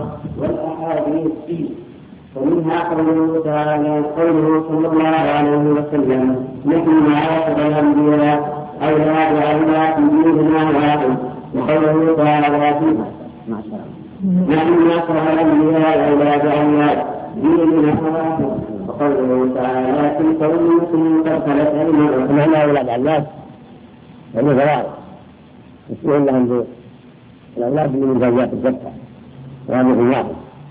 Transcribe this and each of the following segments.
والأحاديث فيه. ومنها قوله صلى الله عليه وسلم: نحن معاشر الأنبياء أولاد أولاد ديننا واحد. وقوله تعالى فيها: نحن معاشر الأنبياء أولاد أولاد ديننا واحد. وقوله تعالى: تلك أمة قد خلت أيمانهم. نحن أولاد أولاد يعني فوائد يسمون لهم بالأولاد من زوجات الزكاة وهذه واحد.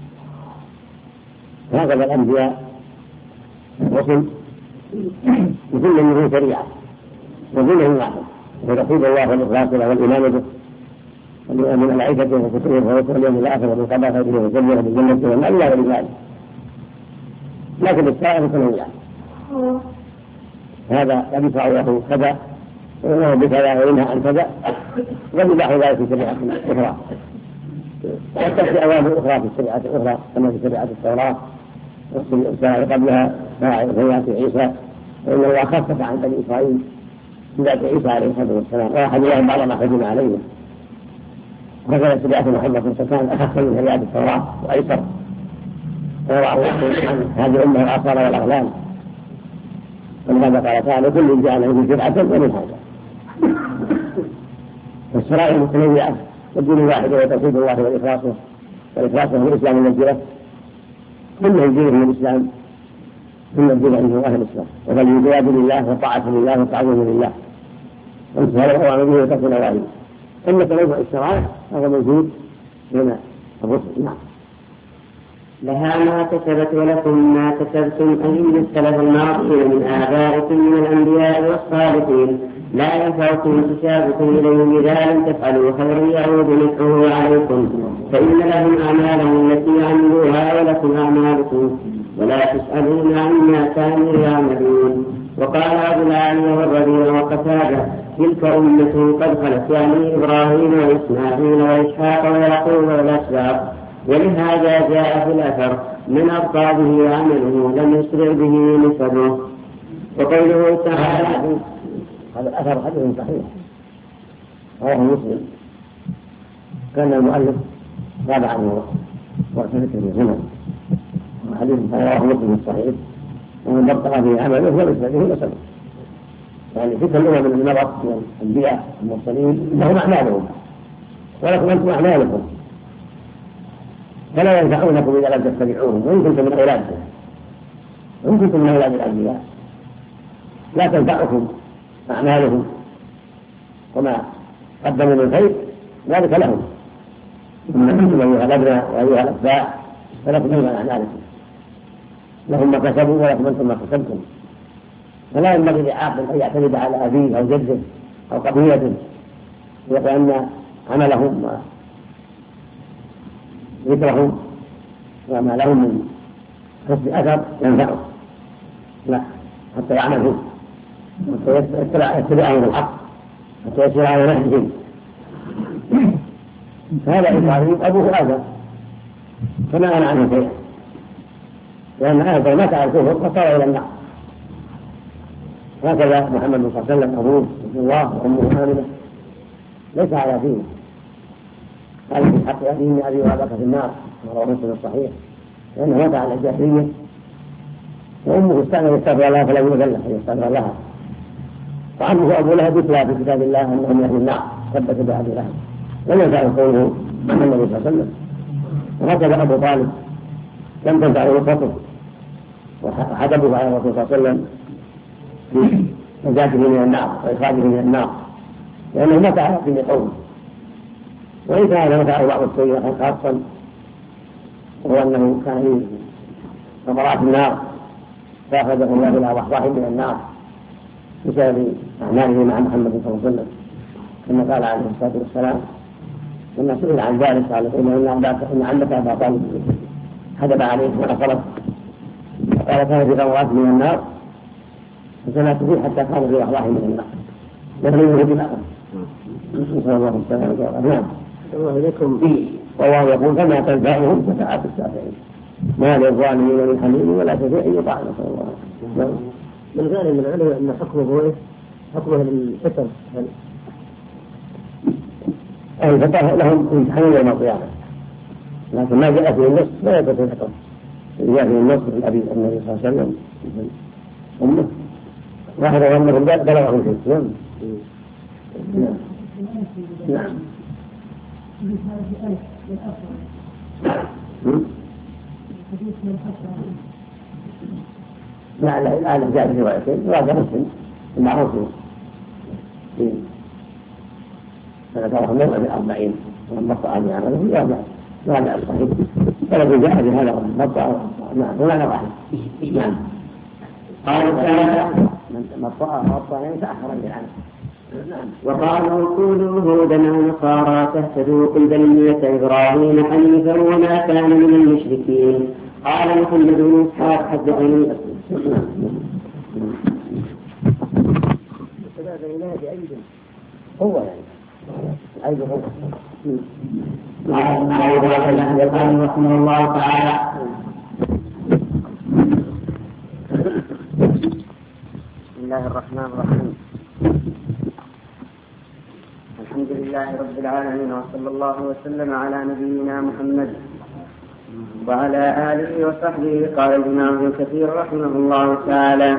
هكذا الأنبياء الرسل لكل منهم شريعة وكلهم واحد، ورسول الله والإخلاص له والإيمان به من العزة وكتبه ورسوله اليوم الآخر ومن قضى خيره وسلم بالجنة والنار إلا ولذلك. لكن السائر متنوع، هذا قد يدفع له كذا وإنه بكذا وإنها عن كذا، ويباح ذلك في شريعة أخرى، وتأتي أوامر أخرى في الشريعة الأخرى كما في شريعة التوراة والسائر قبلها شريعة عيسى، وإن الله خفف عن بني إسرائيل بذات عيسى عليه الصلاة والسلام، وأحد لهم بعض ما حجم عليه. وكذا شريعة محمد صلى الله عليه وسلم أخف من شريعة التوراة وأيسر، ووضع الله عن هذه الأمة الآثار والأغلال. ولهذا قال تعالى: كل جاءنا من شرعة ومن هذا. والشرائع متنوعة والدين واحد وتوحيد الله والإخلاص هو الإسلام والنجرة. كل الدين هو الإسلام، كل الدين عنده أهل الإسلام، وفالانقياد لله وطاعة لله وتعظيم لله وامتثال الأوامر به وترك النواهي. أما تنوع الشرائع هذا موجود بين الرسل. نعم. لها ما كسبت ولكم ما كسبتم أيها السلف الماضين من آبائكم من الأنبياء والصالحين، لا ينفعكم تشابكم إليهم إذا لم تفعلوا خيرا يعود نفعه عليكم، فإن لهم أعمالهم التي عملوها ولكم أعمالكم ولا تسألون عما كانوا يعملون. وقال أبو العالي والربيع وقتادة: تلك أمة قد خلت، يعني إبراهيم وإسماعيل وإسحاق ويعقوب والأسباط. ولهذا جاء في الأثر: من أبطأ به عمله لم يسرع به نسبه. وقوله تعالى: هذا الأثر حديث صحيح رواه مسلم. كان المؤلف تابع عنه وقت ذكر الزمن، وحديث رواه مسلم الصحيح: ومن أبطأ به عمله لم يسرع به نسبه. يعني تلك الأمم من المرض من الأنبياء المرسلين لهم أعمالهم ولكم أنتم أعمالكم، فلا ينفعونكم إذا لم تتبعوهم، وإن كنتم من أولادهم، وإن كنتم من أولاد الأنبياء لا تنفعكم أعمالهم، وما قدموا من خير ذلك لهم. إن أنتم أيها الأبناء وأيها الأتباع فلكم أيضا أعمالكم، لهم ما كسبوا ولكم أنتم ما كسبتم. فلا ينبغي لعاقل أن يعتمد على أبيه أو جده أو قبيلته ويقول أن عملهم ذكرهم وما لهم من حسن أثر ينفعه، لا، حتى يعملوا، حتى يتبعهم الحق، حتى يسير على نهجهم. فهذا إبراهيم أبوه آدم فما أنا عنه شيئا، لأن آدم مات على الكفر فصار إلى النار. هكذا محمد صلى الله عليه وسلم أبوه الله وأمه آمنة ليس على دين، قال في حق أبيه أبي وأباك في النار، رواه مسلم الصحيح، لأنه مات على الجاهلية، وأمه استأذن يستغفر الله فلم يؤذن له يستغفر لها، وعمه أبو لهب يتلى في كتاب الله أنهم من أهل النار ثبت بأبي لهب، لم ينفعه قوله عن النبي صلى الله عليه وسلم. وهكذا أبو طالب لم تنفعه نصرته وحجبه على الرسول صلى الله عليه وسلم في نجاته من النار وإخراجه من النار، لأنه مات على دين قومه. وإن كان نفعه بعض السيئات خاصا، وهو أنه كان في ثمرات النار فأخرجه الله إلى ضحضاح من النار بسبب أعماله مع محمد صلى الله عليه وسلم، كما قال عليه الصلاة والسلام لما سئل عن ذلك قال: إن عمك أبا طالب حجب عليه ونصرت، قال: كان في ثمرات من النار فسمعت فيه حتى كان في ضحضاح من النار، يغلبه بالنار. نسأل الله السلامة والعافية. الله إليكم. والله يقول: فما تنفعهم شفاعة الشافعين، ما للظالمين من حميم ولا شفيع يطاع. نسأل الله. من ذلك من العلم أن حكمه إيه؟ حكمه للفتن، الفتن لهم امتحان يوم القيامة، لكن ما جاء فيه النص لا يثبت الحكم. جاء فيه النص من أبي النبي صلى الله عليه وسلم أمه واحد أمه بلغه الجسم. نعم. لا جاء في روايتين وهذا مسلم المعروف في فذكره مرة ب40 والمطأ عن عمله وهذا الصحيح فالذي جاء بهذا المطأ ولا واحد. نعم. قال تعالى مطأ يعني تأخر عنه. وقالوا كونوا هودا أو نصارى تهتدوا قل بل ملة إبراهيم حنيفا وما كان من المشركين. قال محمد بن إسحاق حدثني هو يعني أيضا هو قال رحمه الله تعالى بسم الله الرحمن الرحيم الحمد لله رب العالمين وصلى الله وسلم على نبينا محمد وعلى آله وصحبه. قال الإمام ابن كثير رحمه الله تعالى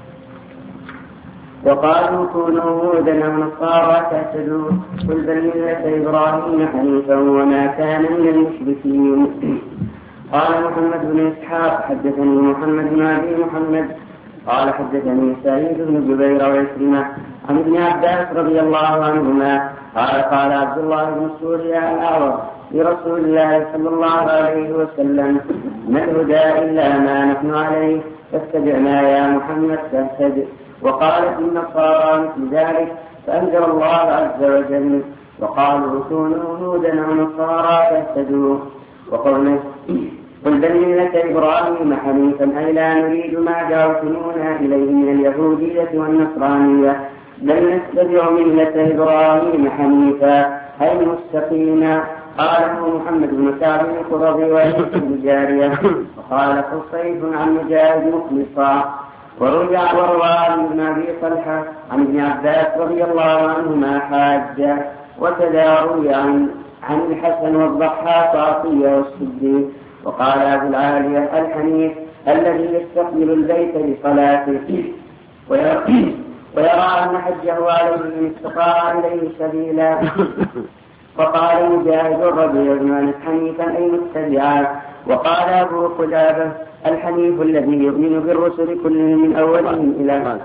وقالوا كونوا هودا أو نصارى تهتدوا قل بل ملة إبراهيم حنيفا وما كان من المشركين. قال محمد بن إسحاق حدثني محمد بن أبي محمد قال حدثني سعيد بن جبير وعكرمة عن ابن عباس رضي الله عنهما قال عبد الله بن سوريا الأعور لرسول الله صلى الله عليه وسلم ما الهدى إلا ما نحن عليه فاتبعنا يا محمد تهتد. وقالت النصارى مثل ذلك فأنزل الله عز وجل وقالوا كونوا هودا أو نصارى تهتدوا. وقوله قل بل ملة إبراهيم حنيفا أي لا نريد ما دعوتمونا إليه من اليهودية والنصرانية بل نتبع ملة إبراهيم حنيفا أي مستقيما. قاله محمد بن كعب القرظي وعيسى بن جارية وقال قصيد عن مجاهد مخلصا. وروى ابن أبي طلحة عن ابن عباس رضي الله عنهما حاجة. وكذا روي عن الحسن والضحاك وعطية والصديق. وقال أبو العالية الحنيف الذي يستقبل البيت لصلاته ويرى أن حجه عليه إن استطاع إليه سبيلا. وقال مجاهد الربيع بن أنس حنيفا أي متبعا. وقال أبو قلابة الحنيف الذي يؤمن بالرسل كلهم من أولهم إلى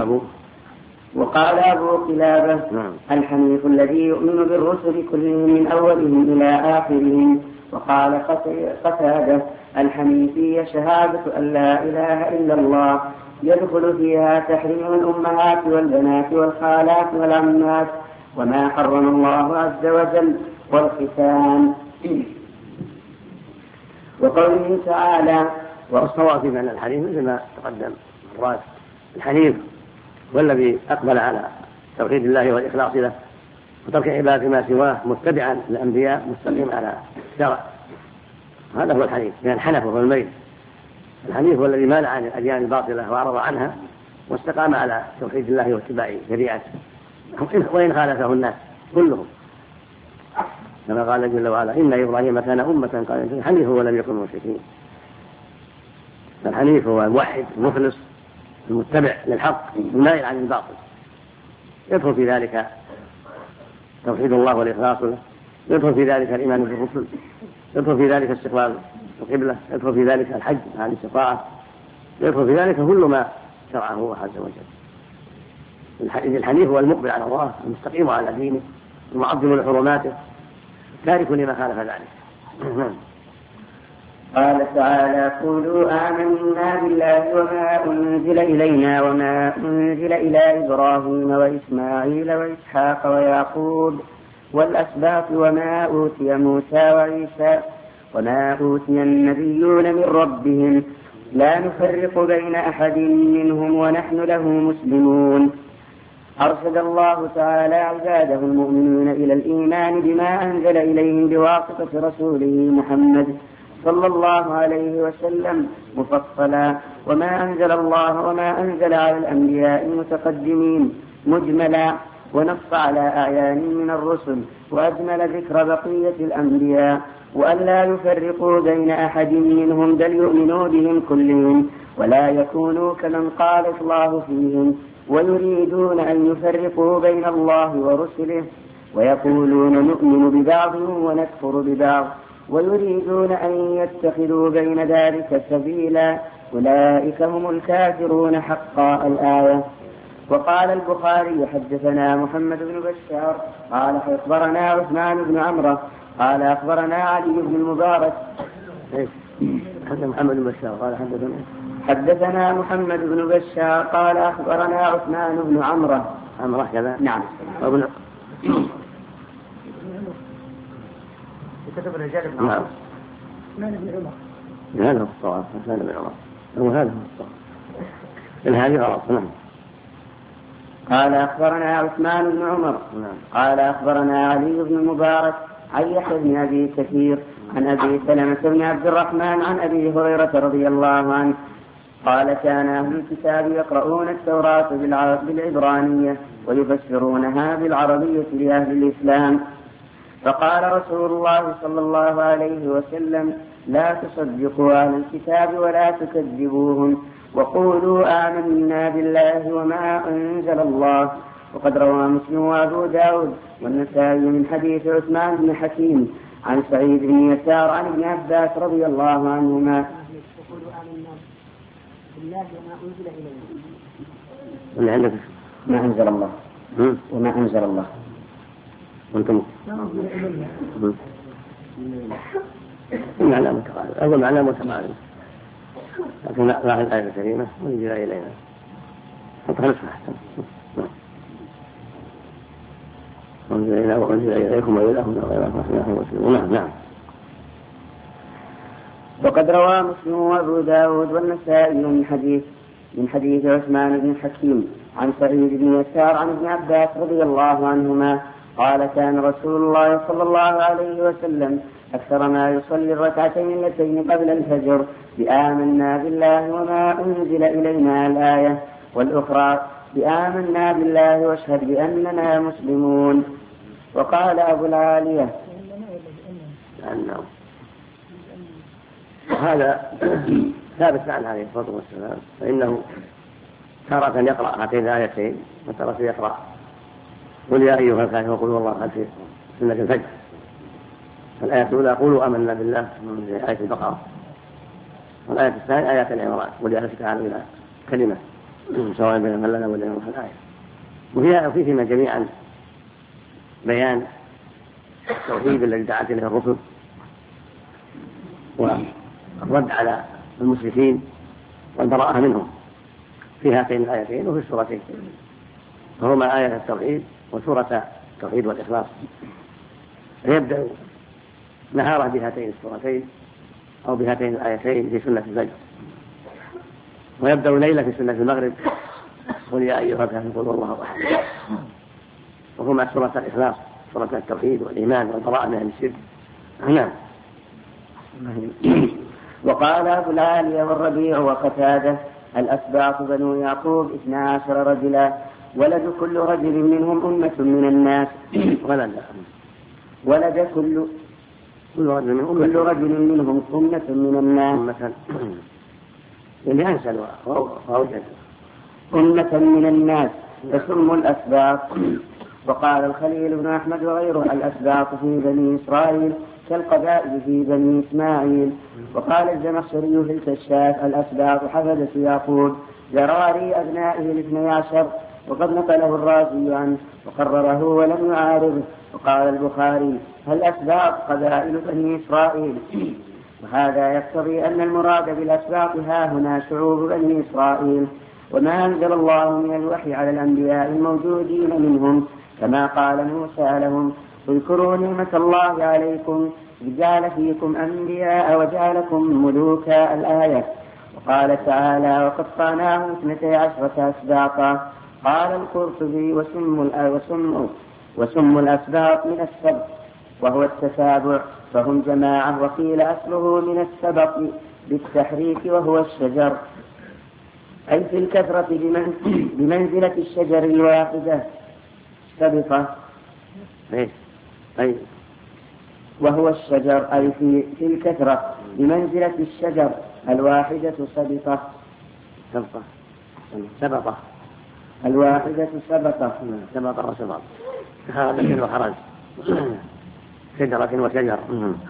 وقال أبو قلابة الحنيف الذي يؤمن بالرسل كلهم من أولهم إلى آخرهم. وقال قتادة الحنيفية شهادة أن لا إله إلا الله يدخل فيها تحريم الأمهات والبنات والخالات والعمات وما حرم الله عز وجل والختان. وقوله تعالى والصواب في معنى الحنيف مثل ما تقدم مراد الحنيف والذي أقبل على توحيد الله والإخلاص له وترك عبادة ما سواه متبعا للأنبياء مستقيم على الشرع. هذا هو الحنيف من الحنف وهو الميل. الحنيف هو الذي مال عن الأديان الباطلة وأعرض عنها واستقام على توحيد الله واتباع شريعته وإن خالفه الناس كلهم كما قال جل وعلا إن إبراهيم كان أمة قال حنيف ولم يكن مشركين. الحنيف هو الموحد المخلص المتبع للحق المائل عن الباطل يدخل في ذلك توحيد الله والإخلاص له يدخل في ذلك الإيمان بالرسل يدخل في ذلك استقبال القبلة يدخل في ذلك الحج مع الاستطاعة يدخل في ذلك كل ما شرعه الله عز وجل. الحنيف هو المقبل على الله المستقيم على دينه المعظم لحرماته تارك لما خالف ذلك. قال تعالى قولوا آمنا بالله وما أنزل إلينا وما أنزل إلى إبراهيم وإسماعيل وإسحاق ويعقوب والأسباط وما أوتي موسى وعيسى وما أوتي النبيون من ربهم لا نفرق بين أحد منهم ونحن له مسلمون. أرشد الله تعالى عباده المؤمنين إلى الإيمان بما أنزل إليهم بواسطة رسوله محمد صلى الله عليه وسلم مفصلا وما أنزل الله وما أنزل على الأنبياء المتقدمين مجملا ونص على أعيان من الرسل، وأجمل ذكر بقية الأنبياء، وأن لا يفرقوا بين أحد منهم بل يؤمنوا بهم كلهم، ولا يكونوا كمن قال الله فيهم ويريدون أن يفرقوا بين الله ورسله، ويقولون نؤمن ببعض ونكفر ببعض، ويريدون أن يتخذوا بين ذلك سبيلا، أولئك هم الكافرون حقا. الآية. وقال البخاري حدثنا محمد بن بشار قال أخبرنا عثمان بن عمرو قال أخبرنا علي بن المبارك. محمد بن بشار قال حدثنا محمد بن بشار قال أخبرنا عثمان بن عمرو كذا. نعم. كتب الرجال بن عمر. عثمان بن عمر. هذا هو الصواب. عثمان بن عمر. وهذا هو الصواب. هذه غلط. نعم. قال أخبرنا عثمان بن عمر قال أخبرنا علي بن المبارك عن يحيى بن أبي كثير عن أبي سلمة بن عبد الرحمن عن أبي هريرة رضي الله عنه قال كان أهل الكتاب يقرؤون التوراة بالعبرانية ويفسرونها بالعربية لأهل الإسلام، فقال رسول الله صلى الله عليه وسلم لا تصدقوا أهل الكتاب ولا تكذبوهم، وقولوا آمنا بالله وما أنزل الله. وقد روى مسلم وأبو داود والنسائي من حديث عثمان بن حكيم عن سعيد بن يسار عن ابن عباس رضي الله عنهما. وقولوا آمنا بالله وما أنزل إلينا. اللي عندك ما أنزل الله وما أنزل الله وانتم معنى متقارب. أول معنى متقارب لكن لاحظ الآية الكريمة وانزل إلينا فتخلصها أحسن. وانزل إلينا وانزل إليكم وإلهكم غيركم. نعم. وقد روى مسلم وأبو داود والنسائي من حديث عثمان بن حكيم عن سعيد بن يسار عن ابن عباس رضي الله عنهما قال كان رسول الله صلى الله عليه وسلم أكثر ما يصلي الركعتين اللتين قبل الفجر بآمنا بالله وما أنزل إلينا الآية، والأخرى بآمنا بالله واشهد بأننا مسلمون. وقال أبو العالية هذا ثابت عن عليه الصلاة والسلام، فإنه تارة يقرأ هاتين الآيتين وتارة يقرأ قل يا أيها الكافرون قل هو الله أحد في سنة الفجر. الآية الأولى قولوا آمنا بالله من آية البقرة، والآية الثانية آيات العمران قل يا أهل الكتاب إلى كلمة سواء بين من لنا ولنا الآية. وفيهما جميعا بيان التوحيد الذي دعت إليه الرسل والرد على المشركين والبراءة منهم في هاتين الآيتين وفي السورتين، فهما آية التوحيد وسورة التوحيد والإخلاص. فيبدأ نهاره بهاتين السورتين أو بهاتين الآيتين في سنة الفجر، ويبدأ ليلة في سنة المغرب قل يا أيها الكافرون قل هو الله أحد، وهما سورة الإخلاص سورة التوحيد والإيمان والبراءة من الشرك. نعم. وقال أبو العالية والربيع وقتادة الأسباط بنو يعقوب 12 رجلا، ولد كل رجل منهم أمة من الناس. ولد كل رجل منهم أمة من الناس اللي أنسل وأوجد أمة من الناس تسموا الأسباط. وقال الخليل بن أحمد وغيره الأسباط في بني إسرائيل كالقبائل في بني إسماعيل. وقال الزمخشري في الكشاف الأسباط حفدة يعقوب ذراري أبنائه 12، وقد نقله الرازي عنه وقرره ولم يعارضه. وقال البخاري الأسباط قبائل بني إسرائيل، وهذا يقتضي أن المراد بالأسباط ها هنا شعوب بني إسرائيل، وما أنزل الله من الوحي على الأنبياء الموجودين منهم، كما قال موسى لهم اذكروا نعمة الله عليكم إذ جعل فيكم أنبياء وجعلكم ملوكا الآية. وقال تعالى وقطعناهم 12 أسباطا. قال القرطبي وسم الأسباط من السبط وهو التتابع، فهم جماعة، وقيل أصله من السبط بالتحريك وهو الشجر، أي في الكثرة بمنزلة الشجر الواحدة. السبطة. أي وهو الشجر أي في الكثرة بمنزلة الشجر الواحدة سبطة. سبطة الواحدة سبطة. سبطة وسبط هذا وخرج شجرة وشجر.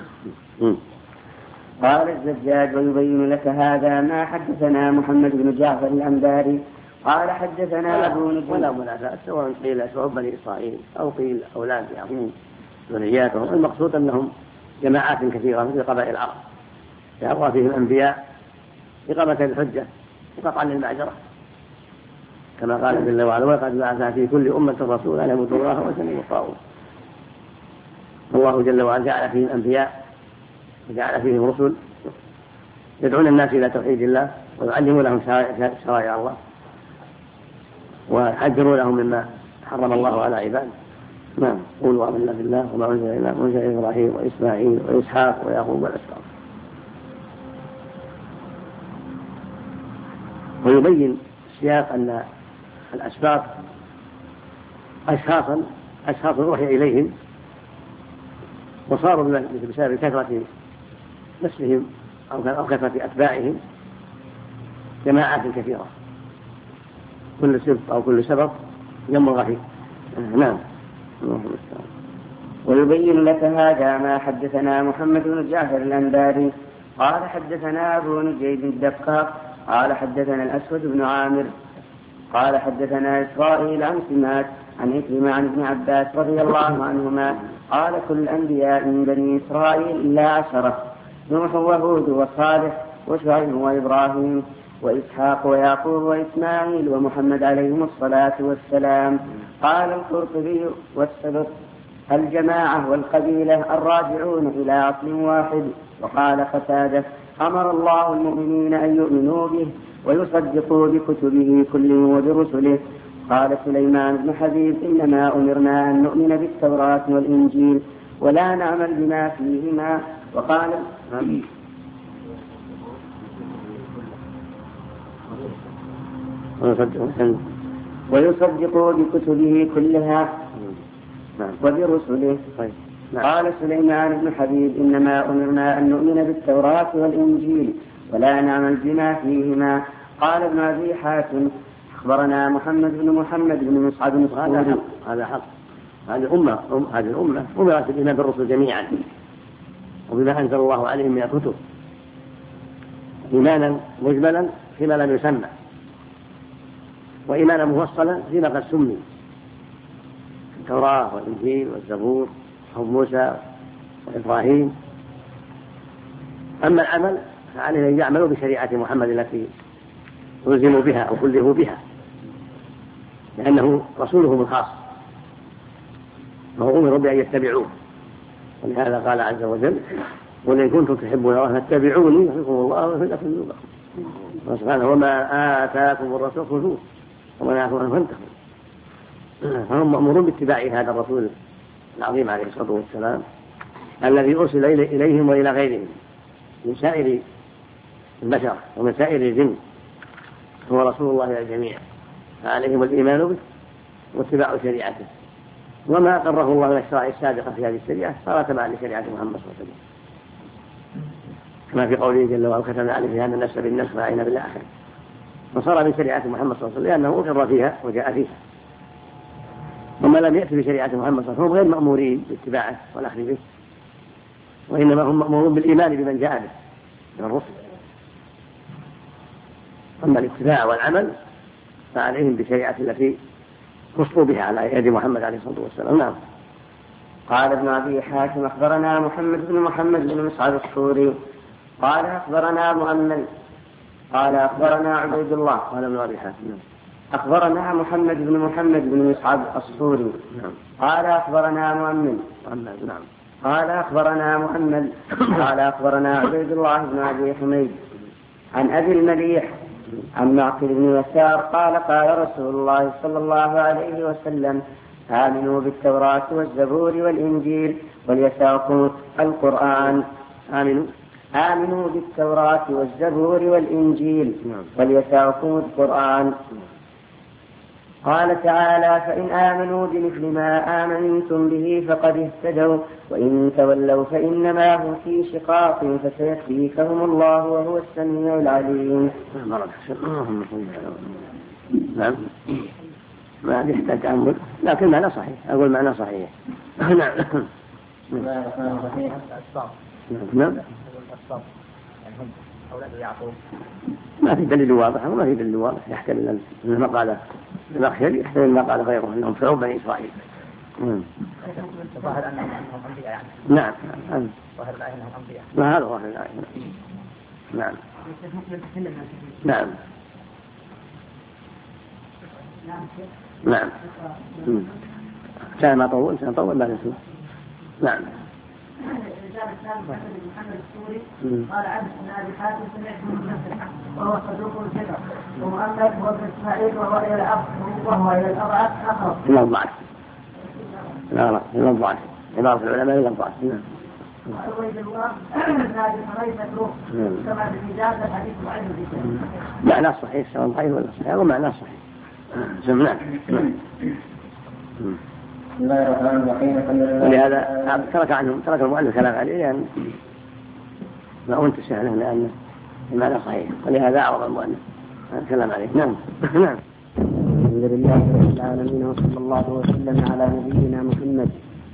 قال الزجاج ويبين لك هذا ما حدثنا محمد بن جعفر الأنباري قال حدثنا أبو نجيب. ولا منافاة سواء قيل شعوب بني إسرائيل أو قيل أولاد يعقوب ذرياتهم، المقصود أنهم جماعات كثيرة مثل قبائل العرب يأوى فيهم أنبياء إقامة الحجة وقطعا للمعذرة، كما قال جل وعلا وقد بعث في كل أمة رسولا أن يعبدوا الله واجتنبوا الطاغوت. الله جل وعلا جعل فيهم أنبياء وجعل فيهم رسل يدعون الناس إلى توحيد الله ويعلمون لهم شرائع الله ويحذرون لهم مما حرم الله على عباده. نعم. قولوا آمنا بالله وما أنزل إلينا وأنزل إبراهيم وإسماعيل وإسحاق ويعقوب والأسباط. ويبين السياق أن الأسباط أشخاص أوحي إليهم وصاروا بسبب كثرة نسلهم أو كثرة أتباعهم جماعات كثيرة، كل سبط أو كل سبط يمر فيه. نعم. ويبين لك هذا ما حدثنا محمد بن جعفر الأنباري قال حدثنا أبو نجيب الدقاق قال حدثنا الأسود بن عامر قال حدثنا إسرائيل عن سماك عن إكرمة عن ابن عباس رضي الله عنهما قال كل الأنبياء من بني إسرائيل إلا 10 نوح وهود وصالح وشعيب وإبراهيم وإسحاق ويعقوب وإسماعيل ومحمد عليهم الصلاة والسلام. قال القرطبي والسبط الجماعة والقبيلة الراجعون إلى أصل واحد. وقال قتادة أمر الله المؤمنين أن يؤمنوا به ويصدقوا بكتبه كله وبرسله. قال سليمان بن حبيب إنما أمرنا أن نؤمن بالتوراة والإنجيل ولا نعمل بما فيهما. وقال ويصدقوا بكتبه كلها وبرسله. قال سليمان بن حبيب إنما أمرنا أن نؤمن بالتوراة والإنجيل ولا نعمل بما فيهما. قال ابن أبي حاتم أخبرنا محمد بن مصعب الصوري. هذا حق. هذه الأمة أمرت بالإيمان بالرسل جميعا وبما أنزل الله عليهم من الكتب إيمانا مجملا فيما لم يسمى وإيمانا مفصلا فيما قد سمي التوراة والإنجيل والزبور وحب موسى وإبراهيم. أما العمل فعليه أن يعملوا بشريعة محمد التي ألزموا بها أو كلفوا بها لأنه رسولهم الخاص وهو أمروا بأن يتبعوه. ولهذا قال عز وجل قل إن كنتم تحبون الله فاتبعوني يحبكم الله ويغفر لكم ذنوبكم. وسبحانه وما آتاكم الرسول خذوه وما نهاكم عنه فانتهوا. فهم مأمورون باتباع هذا الرسول العظيم عليه الصلاة والسلام الذي أرسل إليهم وإلى غيرهم من سائر البشر ومن سائر الجن، هو رسول الله إلى الجميع فعليهم الإيمان به واتباع شريعته. وما أقره الله من الشرائع السابقة في هذه الشريعة صار تبعا لشريعة محمد صلى الله عليه وسلم كما في قوله جل وعلا كتبنا عليه في هذا النفس بالنفس وعين بالآخر، وصار من شريعة محمد صلى الله عليه وسلم لأنه أقر فيها وجاء فيها. وما لم يأتي بشريعة محمد صلى الله عليه وسلم هم غير مأمورين باتباعه والأخذ به، وإنما هم مأمورون بالإيمان بمن جاء به من الرسل. أما الاتباع والعمل فعليهم بشريعة التي وصفوا بها على يد محمد عليه الصلاة والسلام. نعم. قال ابن أبي حاتم أخبرنا محمد بن مصعب الصوري قال أخبرنا مؤمل قال أخبرنا عبيد الله قال ابن أبي حاتم أخبرنا محمد بن مصعب الصوري قال أخبرنا مؤمل قال أخبرنا محمد قال أخبرنا عبيد الله بن أبي حميد عن أبي المليح عن معقل بن يسار قال قال رسول الله صلى الله عليه وسلم آمنوا بالتوراة والزبور والإنجيل وليساكم القرآن. آمنوا بالتوراة والزبور والإنجيل وليساكم القرآن. قال تعالى: فإن آمنوا بمثل ما آمنتم به فقد اهتدوا وإن تولوا فإنما هم في شقاق فسيكفيكهم الله وهو السميع العليم. نعم ما يحتاج تأمل لكن معنى صحيح. أقول معنى صحيح. نعم. نعم. ما في دليل واضح وما في دليل واضح يحتمل ما قال الأخير يحتمل ما قال غيره أنهم فرعوا بني إسرائيل. ظاهر أنهم أنبياء يعني. نعم. ظاهر الآية أنهم أنبياء. ما هذا ظاهر الآية. نعم. نعم. نعم. كان ما طول بعد اسمه. نعم. محمد السوري قال عبد بن ابي حاتم سمعت من نفسه وهو صدوق الفكر ومؤمل هو ابن اسماعيل وهو الى الاب الاضعف اخر. الى الضعف. لا الى الضعف. عبارة العلماء الى الضعف. نعم. وعبيد الله بن ابي حريث مكروه كما في ميزان الحديث ضعيف جدا. معناه صحيح سواء ضعيف ولا صحيح ومعناه صحيح. سمعنا. ولهذا ترك المؤلف كلام عليه لأن ما انتشى له لأن المعنى صحيح ولهذا أعرض المؤلف الكلام عليه. نعم. نعم. الحمد لله رب العالمين وصلى الله وسلم على نبينا محمد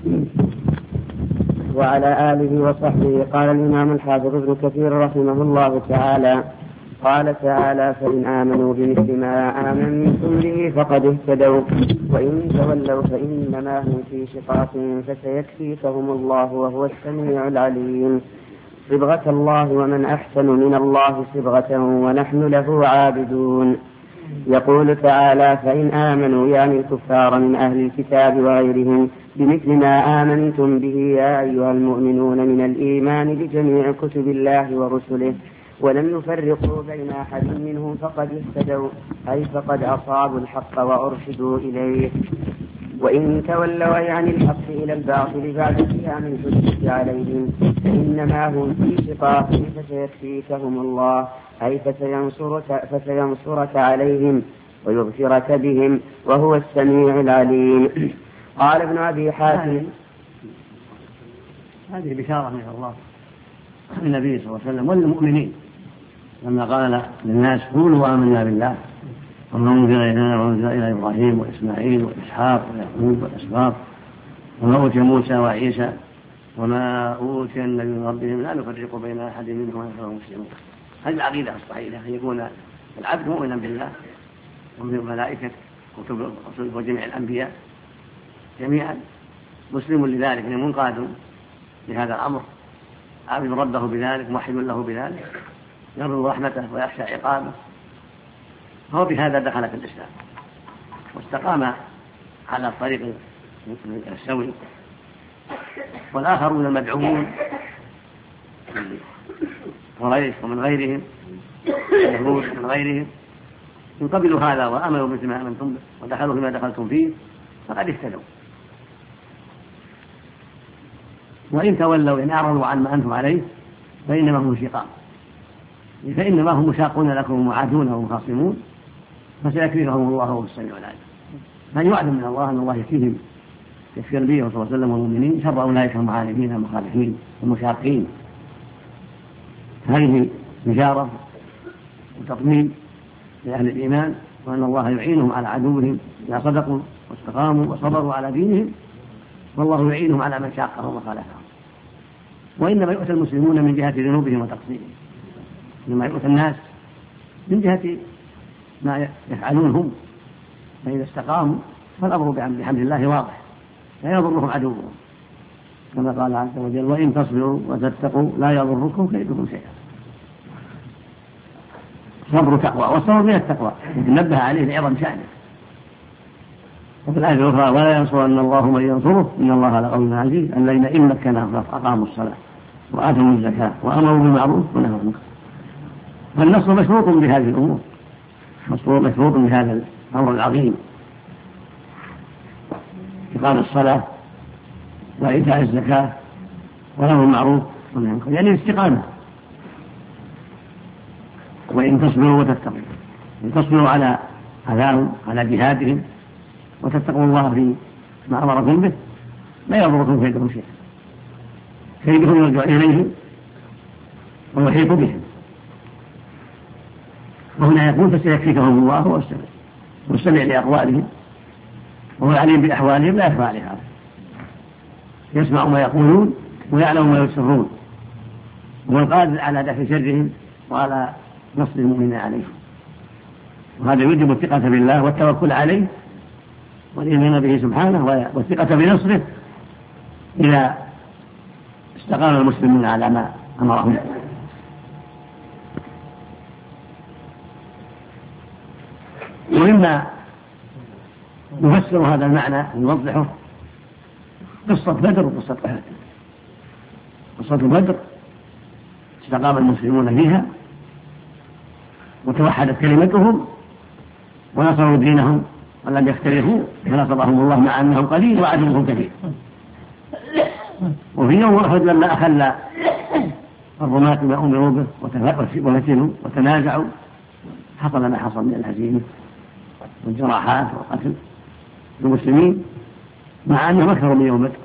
وعلى آله وصحبه. قال الإمام الحافظ ابن كثير رحمه الله تعالى: قال تعالى: فإن آمنوا بمثل ما آمنتم به فقد اهتدوا وإن تولوا فإنما هم في شقاق فسيكفيكهم الله وهو السميع العليم. صبغة الله ومن أحسن من الله صبغة ونحن له عابدون. يقول تعالى: فإن آمنوا يعني الكفار من أهل الكتاب وغيرهم بمثل ما آمنتم به يا أيها المؤمنون من الإيمان بجميع كتب الله ورسله ولم يفرقوا بين أحد منهم فقد اهتدوا أي فقد أصابوا الحق وأرشدوا إليه. وإن تولوا أي عن الحق إلى الباطل بعد قيام الحجة عليهم فإنما هم في شقاق فسيكفيكهم الله أي فسينصرك عليهم ويغفرك بهم وهو السميع العليم. قال ابن أبي حاتم: هذه بشارة من الله النبي صلى الله عليه وسلم والمؤمنين لما قال للناس: قولوا آمنا بالله وما أنزل إلينا وأنزل إلى إبراهيم وإسماعيل وإسحاق ويعقوب والأسباط وما أوتي موسى وعيسى وما أوتي النبي من ربهم لا نفرق بين أحد منهم ونحن مسلمون. هذه العقيدة الصحيحة أن يكون العبد مؤمنا بالله وبالملائكة وجميع الأنبياء جميعا مسلم لذلك منقاد لهذا الأمر عابد ربه بذلك موحد له بذلك يرجو رحمته ويخشى عقابه هو بهذا دخل في الإسلام واستقام على الطريق السوي. والآخرون المدعوون قريش ومن غيرهم اليهود من غيرهم إن قبلوا هذا وآمنوا مثل ما آمنتم به ودخلوا فيما دخلتم فيه فقد اهتدوا. وإن تولوا إن أعرضوا عن ما أنتم عليه فإنما هم شقاق فإنما هم مشاقون لكم ومعادون ومخاصمون فسيكفيهم الله وهو السميع العليم. من يعلم من الله أن الله يكفيهم يكفي النبي صلى الله عليه وسلم والمؤمنين شر أولئك المعاندين المخالفين المشاقين. هذه بشارة وتطمين لأهل الإيمان وأن الله يعينهم على عدوهم إذا صدقوا واستقاموا وصبروا على دينهم والله يعينهم على من شاقهم وخالفهم. وإنما يؤتى المسلمون من جهة ذنوبهم وتقصيرهم إنما يؤتى الناس من جهة ما يفعلون هم فإذا استقاموا فالأمر بحمد الله واضح لا يضرهم عدوهم كما قال عز وجل: وإن تصبروا وتتقوا لا يضركم كيدكم شيئا. صبر تقوى والصبر من التقوى نبه عليه لعظم شأنه. وفي الآية الأخرى: ولا ينصرن الله من ينصره إن الله لقوي عزيز الذين إن مكناهم أقاموا الصلاة وآتوا الزكاة وأمروا بالمعروف ونهوا عن المنكر. فالنصر مشروط بهذه الأمور مشروط بهذا الأمر العظيم إقام الصلاة وإيتاء الزكاة ونهوا المعروف ونهوا عن المنكر يعني الاستقامة. وإن تصبروا وتتقوا إن تصبروا على أذاهم على جهادهم وتتقوا الله في ما أمركم به لا يضركم كيدهم شيئا. كيدهم يرجع إليه ويحيط بهم، وهنا يقول فسيكفيكهم الله هو السميع لأقوالهم وهو العليم بأحوالهم لا يخفى عليه هذا، يسمع ما يقولون ويعلم ما يسرون، وهو القادر على دفع شرهم وعلى نصر المؤمنين عليهم. وهذا يوجب الثقة بالله والتوكل عليه والإيمان به سبحانه والثقة بنصره إذا استقام المسلمون على ما أمرهم. ومما يفسر هذا المعنى ويوضحه قصة بدر وقصة أحد. قصة بدر استقام المسلمون فيها وتوحدت كلمتهم ونصروا دينهم ولم يختلفوا فنصرهم الله مع أنهم قليل وعدوهم كثير. وفي يوم أحد لما أخل الرماة ما أمروا به وفتنوا وتنازعوا حصل ما حصل من الهزيمة والجراحات وقتل المسلمين مع أنهم أكثر من يوم بدر،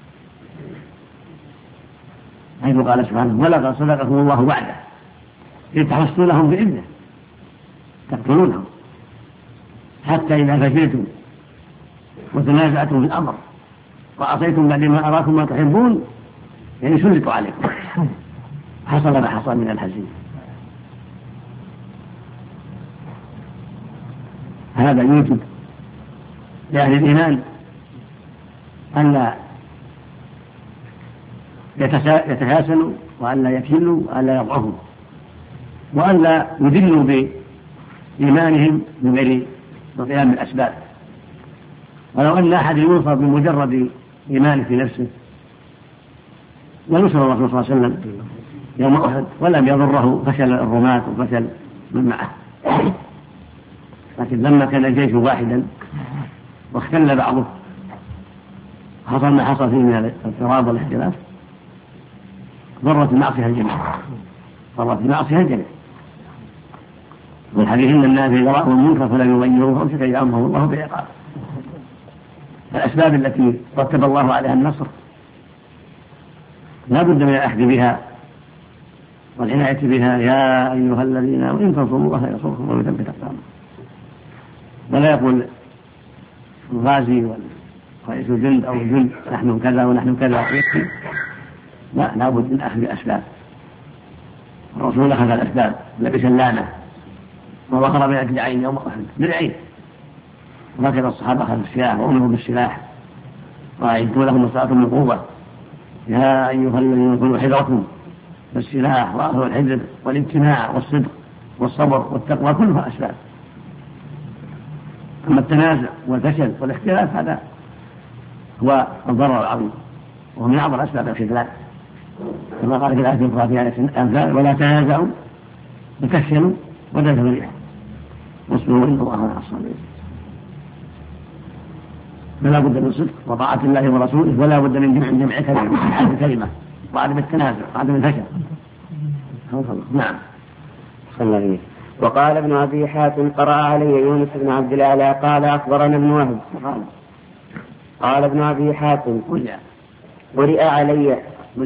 حيث قال سبحانه ولقد صدقكم الله وعده إذ تحصونهم بإذنه تقتلونهم حتى إذا فشلتم وتنازعتم في الأمر وعصيتم بعد ما أراكم ما تحبون يعني سلطوا عليكم حصل ما حصل من الهزيمة. هذا يوجب لأهل الإيمان أن لا يتهاسنوا وأن لا يكلوا وأن لا يضعفوا وأن لا يذلوا بإيمانهم من غير القيام بالأسباب. ولو أن أحد ينصر بمجرد إيمانه في نفسه لنصر الرسول صلى الله عليه وسلم يوم أحد ولم يضره فشل الرماة وفشل من معه. لكن لما كان الجيش واحدا واختل بعضه حصل ما حصل فيه من الاضطراب والاختلاف ضرت المعصية الجميع والحديث إن الناس إذا رأوا المنكر فلا يغيروه أمسك يأمره الله بعقابه. الأسباب التي رتب الله عليها النصر لا بد من الأخذ بها والعناية بها. يا أيها الذين آمنوا إن تنصروا الله ينصركم ويثبت أقدامكم. ولا يقول الغازي ورئيس الجند أو الجند نحن كذا ونحن كذا يكفي، لا بد من أخذ الأسباب. الرسول أخذ الأسباب لبس اللامة ووخر بين الجعين يوم أحد بالعين، وهكذا الصحابة أخذوا السلاح وأمروا بالسلاح وأعدوا لهم ما استطعتم من قوة. يا أيها الذين خذوا حذركم بالسلاح وأخذوا الحذر والامتناع والصدق والصبر والتقوى كلها أسباب. أما التنازع والفشل والاختلاف هذا هو الضرر العظيم وهو من أعظم أسباب الخذلان، كما قال في الآية الأخرى في آية الأنفال ولا تنازعوا فتفشلوا وتذهب الريح واصبروا إن الله مع الصابرين. فلا بد من الصدق وطاعة الله ورسوله ولا بد من جمع كلمة وعدم التنازع وعدم الفشل. نعم. وقال ابن أبي حاتم قرأ علي يونس بن عبد الأعلى قال أخبرنا ابن وهب قال ابن أبي حاتم قرئ علي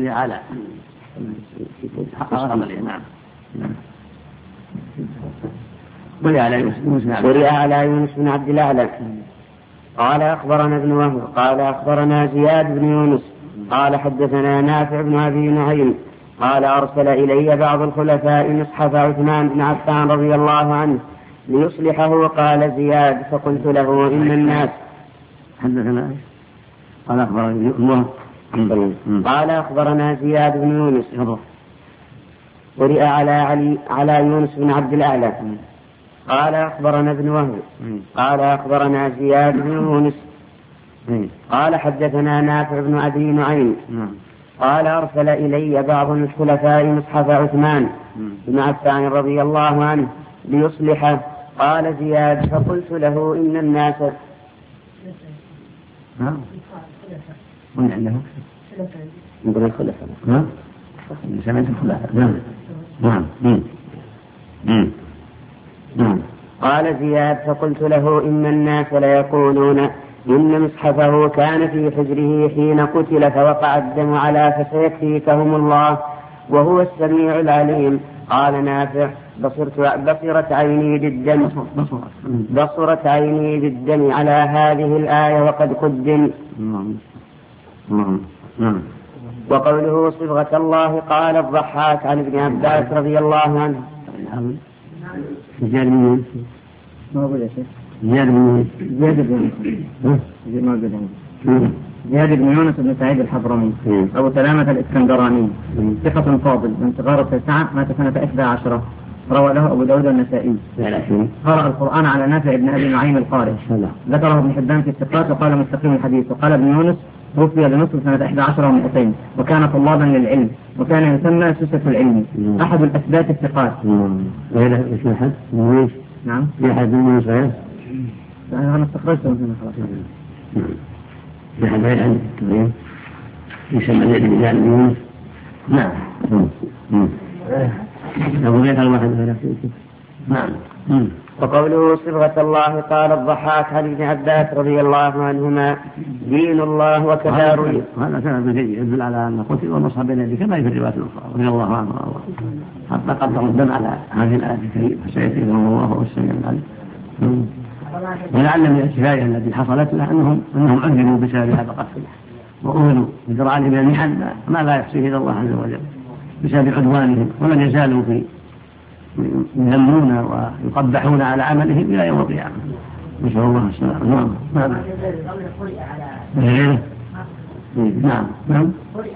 قرئ على يونس بن عبد الأعلى قال أخبرنا ابن وهب قال أخبرنا زياد بن يونس قال حدثنا نافع بن أبي نعيم قال أرسل إلي بعض الخلفاء مصحف عثمان بن عفان رضي الله عنه ليصلحه. قال زياد فقلت له إن الناس حدثنا قال أخبرنا زياد بن يونس قرئ على يونس بن عبد الأعلى قال أخبرنا ابن وهب قال أخبرنا زياد بن يونس قال حدثنا نافع بن أبي نعيم قال أرسل إلي بعض الخلفاء مصحف عثمان بن عفان رضي الله عنه ليصلحه. قال زياد فقلت له إن الناس من الخلفاء سمعت الخلفاء. نعم. قال زياد فقلت له إن الناس ليقولون إن مصحفه كان في حجره حين قتل فوقع الدم على فسيكفيكهم الله وهو السميع العليم. قال نافع بصرت عيني بالدم على هذه الآية وقد قدم. وقوله صبغة الله قال الضحاك عن ابن عباس رضي الله عنه. زياد بن يونس بن سعيد الحضرمي أبو سلامة الإسكندراني ثقة فاضل من صغار التاسعة مات سنة 11 روى له أبو داود النسائي. قرأ القرآن على نافع بن أبي نعيم القارئ ذكره ابن حبان في الثقات وقال مستقيم الحديث. وقال ابن يونس توفي بمصر سنة 11 و200 وكان طلابا للعلم وكان يسمى سوسة العلم أحد الأثبات الثقات. نعم في أحد من صحيح؟ أنا استخرجته من خلاص. في أحد غير عندك تبين يسمى الرجال يونس. نعم. أبو غير الواحد غير نعم. وقوله صبغة الله قال الضحاك عن ابن عباس رضي الله عنهما دين الله وكذا روي. هذا كلام جيد يدل على أن قتل والمصحف بين يديه كما في الروايات الأخرى رضي الله عنه حتى قدروا الدم على هذه الآية الكريمة فسيكفيكهم الله وهو السميع العليم. ولعل من الكفاية التي حصلت له أنهم عذبوا بسبب هذا القتل وأهلوا بجرعانهم من المحن ما لا يحصيه إلا الله عز وجل بسبب عدوانهم ولم يزالوا في يذمون ويقبحون على عملهم إلى يوم القيامة. نسأل الله السلامة. نعم.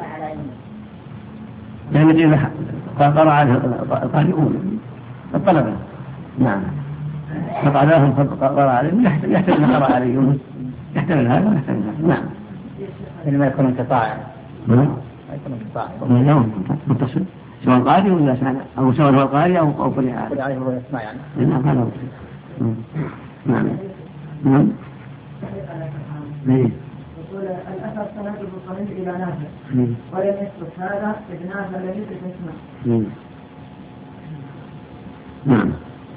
يعني إذا قرأ عليه القارئون الطلبة نعم فقعداهم قرأ عليهم يحتمل ما قرأ عليهم يحتمل هذا ويحتمل هذا. نعم. إنما يكون انقطاعا. نعم. متصل. سواء قارئ ولا سمع أو سواء هو القارئ أو قرئ عليه وهو يسمع يعني. نعم هذا هو. نعم. نعم. الأثر سند صحيح إلى نافع ولم يثبت هذا إذ نافع لم يثبت اسمه. نعم.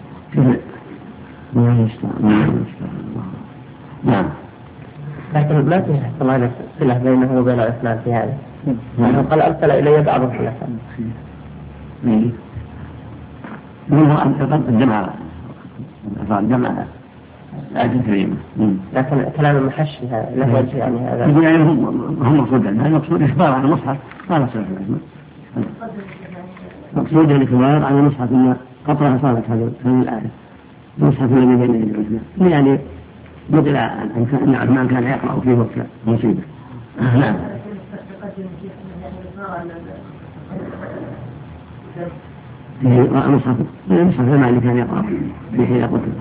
نعم. لكن ما في احتمال صلة بينه وبين الإسلام في هذا. قال أرسل إلي بعض الخلفاء. منه أن الجمع الآية الكريمة. لكن كلام المحشي هذا له وجه يعني هذا. يقول يعني هم مقصودا هذا المقصود إخبار عن المصحف ما لا صلة له. مقصود الإخبار عن المصحف أن قطرها صارت هذه الآية المصحف الذي بين يدي عثمان يعني نقل أن عثمان كان يقرأ فيه وقت مصيبة. نعم. المصحف المعنى كان يقرأ في حين قتل.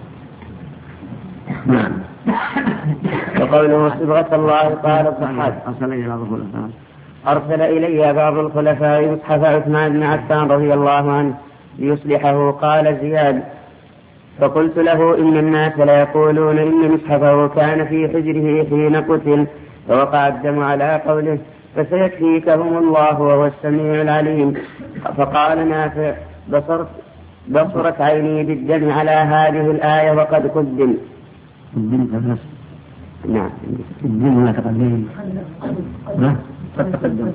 نعم. وقوله صبغة الله قال الضحاك أرسل إلي بعض الخلفاء مصحف عثمان بن عفان رضي الله عنه ليصلحه. قال زياد فقلت له إن الناس ليقولون إن مصحفه كان في حجره حين قتل فوقع الدم على قوله فسيكفيكهم الله وهو السميع العليم. فقال نافع بصرت عيني بالدم على هذه الآية وقد قدم. نعم. الدم لا تقدم. قد تقدم.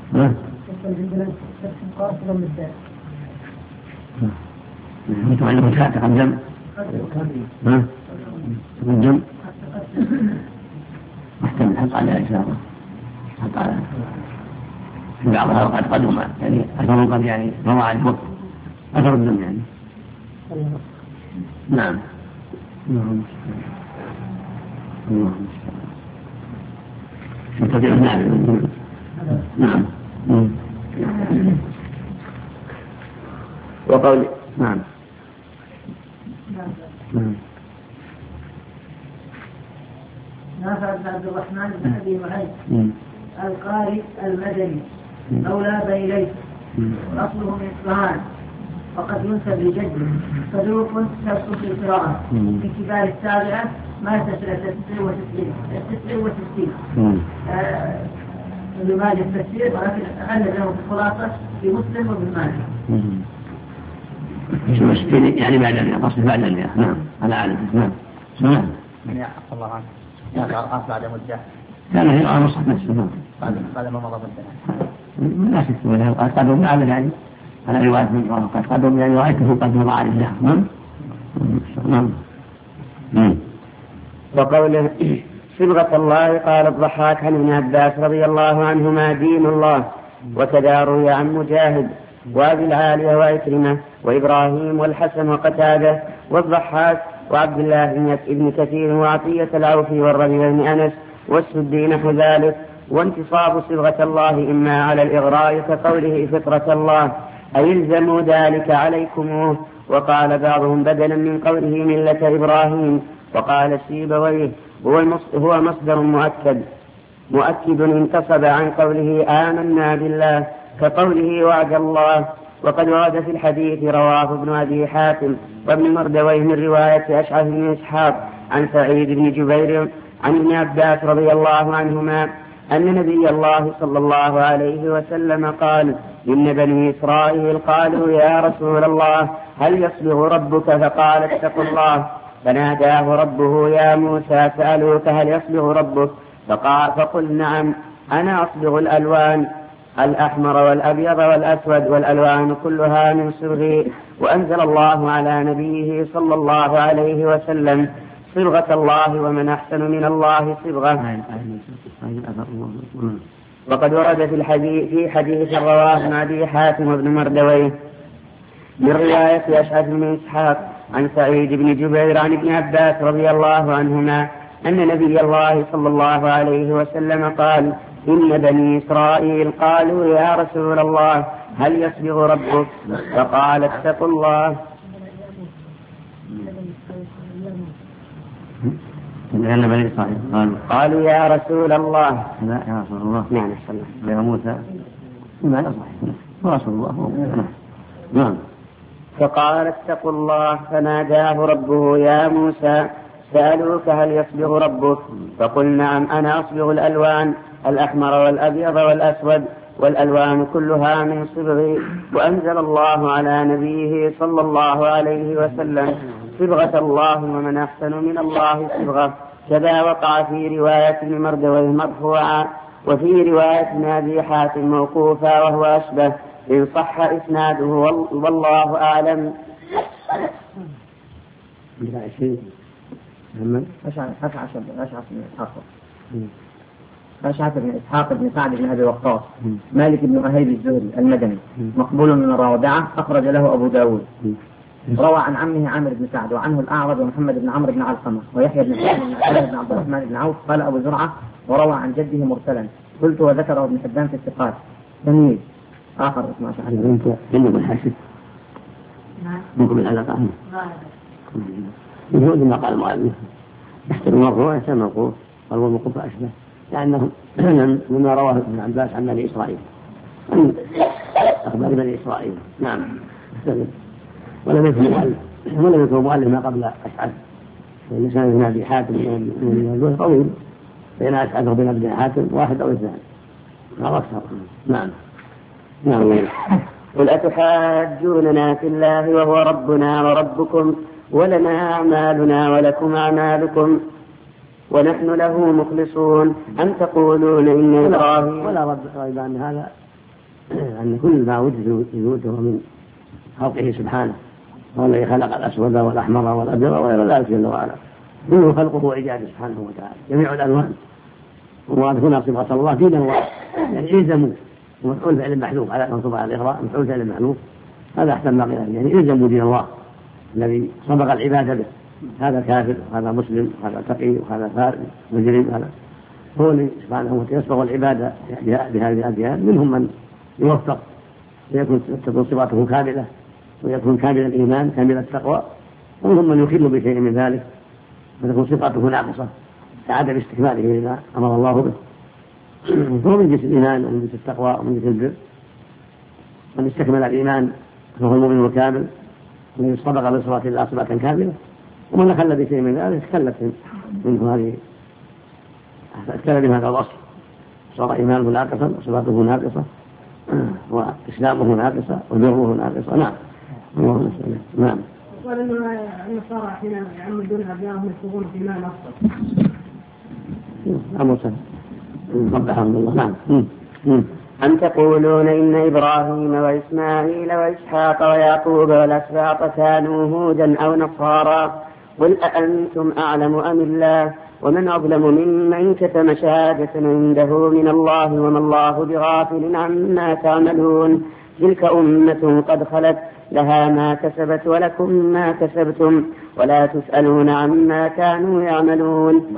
أنتم عندكم تقدم. تقدم. محتمل حق على إشارة. حق على في بعضها وقد قدم يعني أثر قد يعني روى عن الوقت أثر الدم يعني. نعم. نعم. وقول نعم. نافع بن عبد الرحمن بن أبي نعيم القارئ المدني مولى بني ليث أصله من إصفهان وقد ينسب لجده صدوق تبسط في القراءة في كبار السابعة ما تسل 69 لماذا التفسير ولكن أخلد له في الخلاصة في مسلم وابن ماجه. يعني بعد 100 تصل بعد 100. نعم على عادته. نعم. من يعفو الله عنه يقرأ بعد مدة كان يقرأ مصحف نفسه. نعم بعد ما مضى مدة لا شك وله قدم على يعني على رواية من قد قدم يعني رأيته قد مضى على الله. نعم. وقوله صبغة الله قال الضحاك عن ابن عباس رضي الله عنهما دين الله. وكذا روي عن مجاهد وابي العالية وعكرمة وإبراهيم والحسن وقتادة والضحاك وعبد الله بن كثير وعطية العوفي والربيع بن أنس والسدي نحو ذلك. وانتصاب صبغة الله إما على الإغراء كقوله فطرة الله أي الزموا ذلك عليكموه. وقال بعضهم بدلا من قوله ملة إبراهيم. وقال السيبويه هو مصدر مؤكد انتصب عن قوله آمنا بالله كقوله وعد الله. وقد ورد في الحديث رواه ابن أبي حاتم وابن مردويه من رواية أشعث بن إسحاق عن سعيد بن جبير عن ابن عباس رضي الله عنهما أن نبي الله صلى الله عليه وسلم قال إن بني إسرائيل قالوا يا رسول الله هل يصبغ ربك؟ فقال اتقوا الله. فناداه ربه يا موسى سألوك هل يصبغ ربك؟ فقل نعم أنا أصبغ الألوان الأحمر والأبيض والأسود والألوان كلها من صبغي. وأنزل الله على نبيه صلى الله عليه وسلم صبغة الله ومن أحسن من الله صبغة. وقد ورد في حديث رواه ابن أبي حاتم وابن مردويه من رواية أشعث بن إسحاق عن سعيد بن جبير عن ابن عباس رضي الله عنهما أن نبي الله صلى الله عليه وسلم قال إن بني إسرائيل قالوا يا رسول الله هل يصبغ ربك؟ فقال اتقوا الله. لأن بني إسرائيل قالوا يا رسول الله. لا يا رسول الله. نعم يا موسى ما يصح رسول الله. نعم. فقال اتقوا الله. فناداه ربه يا موسى سألوك هل يصبغ ربك؟ فقل نعم أنا أصبغ الألوان الأحمر والأبيض والأسود والألوان كلها من صبغي. وأنزل الله على نبيه صلى الله عليه وسلم صبغة الله ومن أحسن من الله صبغة. كذا وقع في رواية ابن مردويه مرفوعا وفي رواية ابن أبي حاتم موقوفا وهو أشبه إن صح إسناده والله أعلم. أشعث بن إسحاق بن سعد بن أبي وقاص مالك بن أهيب الزهري المدني مقبول من الرابعة أخرج له أبو داود. روى عن عمه عامر بن سعد وعنه الأعرج ومحمد بن عمرو بن علقمة ويحيى بن سعد بن عبد الرحمن بن عوف. قال أبو زرعة وروى عن جده مرسلا. قلت وذكره ابن حبان في الثقات. تمييز آخر اسمه أشعث. عندكم الحاشد منكم العلاقة يهود ما قال المؤلف يحتمل المرفوع يحتمل الموقوف قال والموقوف أشبه لأنه مما رواه ابن عباس عن بني إسرائيل عن أخبار بني إسرائيل. نعم. ولم يكن مؤلف ما قبل أشعث لسان ابن أبي حاتم من طويل بين أشعث وبين ابن حاتم واحد أو اثنان أو أكثر. نعم. قل أتحاجوننا في الله وهو ربنا وربكم ولنا أعمالنا ولكم أعمالكم ونحن له مخلصون أم تقولون إن إبراهيم. ولا ريب أن هذا أن كل ما وجد وجوده من خلقه سبحانه هو الذي خلق الأسود والأحمر والأبيض وغير ذلك جل وعلا كله خلقه وإيجاده سبحانه وتعالى جميع الألوان. وهنا صبغة الله في أنواع يعني إلزموا ومفعول فعل محذوف على منصوب على الإغراء مفعول فعل محذوف هذا أحسن ما قيل يعني إلزموا دين الله الذي صبغ العبادة به. هذا كافر وهذا مسلم وهذا تقي وهذا فارغ مجرم. هذا هو سبحانه وتعالى يصبغ العبادة بهذه الأديان. منهم من يوفق ويكون صفاته كاملة ويكون كامل الإيمان كامل التقوى ومنهم من يخل بشيء من ذلك وتكون صفاته ناقصة عدم استكماله لما أمر الله به. فهو من جنس الإيمان ومن جنس التقوى ومن جنس البر. من استكمل الإيمان فهو المؤمن الكامل الذي صدق بصفات الله صفة كاملة. ومن خل بشيء من ذلك خلت منه هذه اختل من هذا الوصف صار إيمانه ناقصا وصفاته ناقصة وإسلامه ناقصة وبره ناقصة. نعم. نعم. قال إنه النصارى حين يعمدون أبنائهم يصبغون في ماء أصفر. أمر سهل. الحمد لله. نعم. أم تقولون إن إبراهيم وإسماعيل وإسحاق ويعقوب والأسباط كانوا هودا أو نصارى قل أأنتم أعلم أم الله ومن أظلم ممن كتم شهادة عنده من الله وما الله بغافل عما تعملون تلك أمة قد خلت لها ما كسبت ولكم ما كسبتم ولا تسألون عما كانوا يعملون.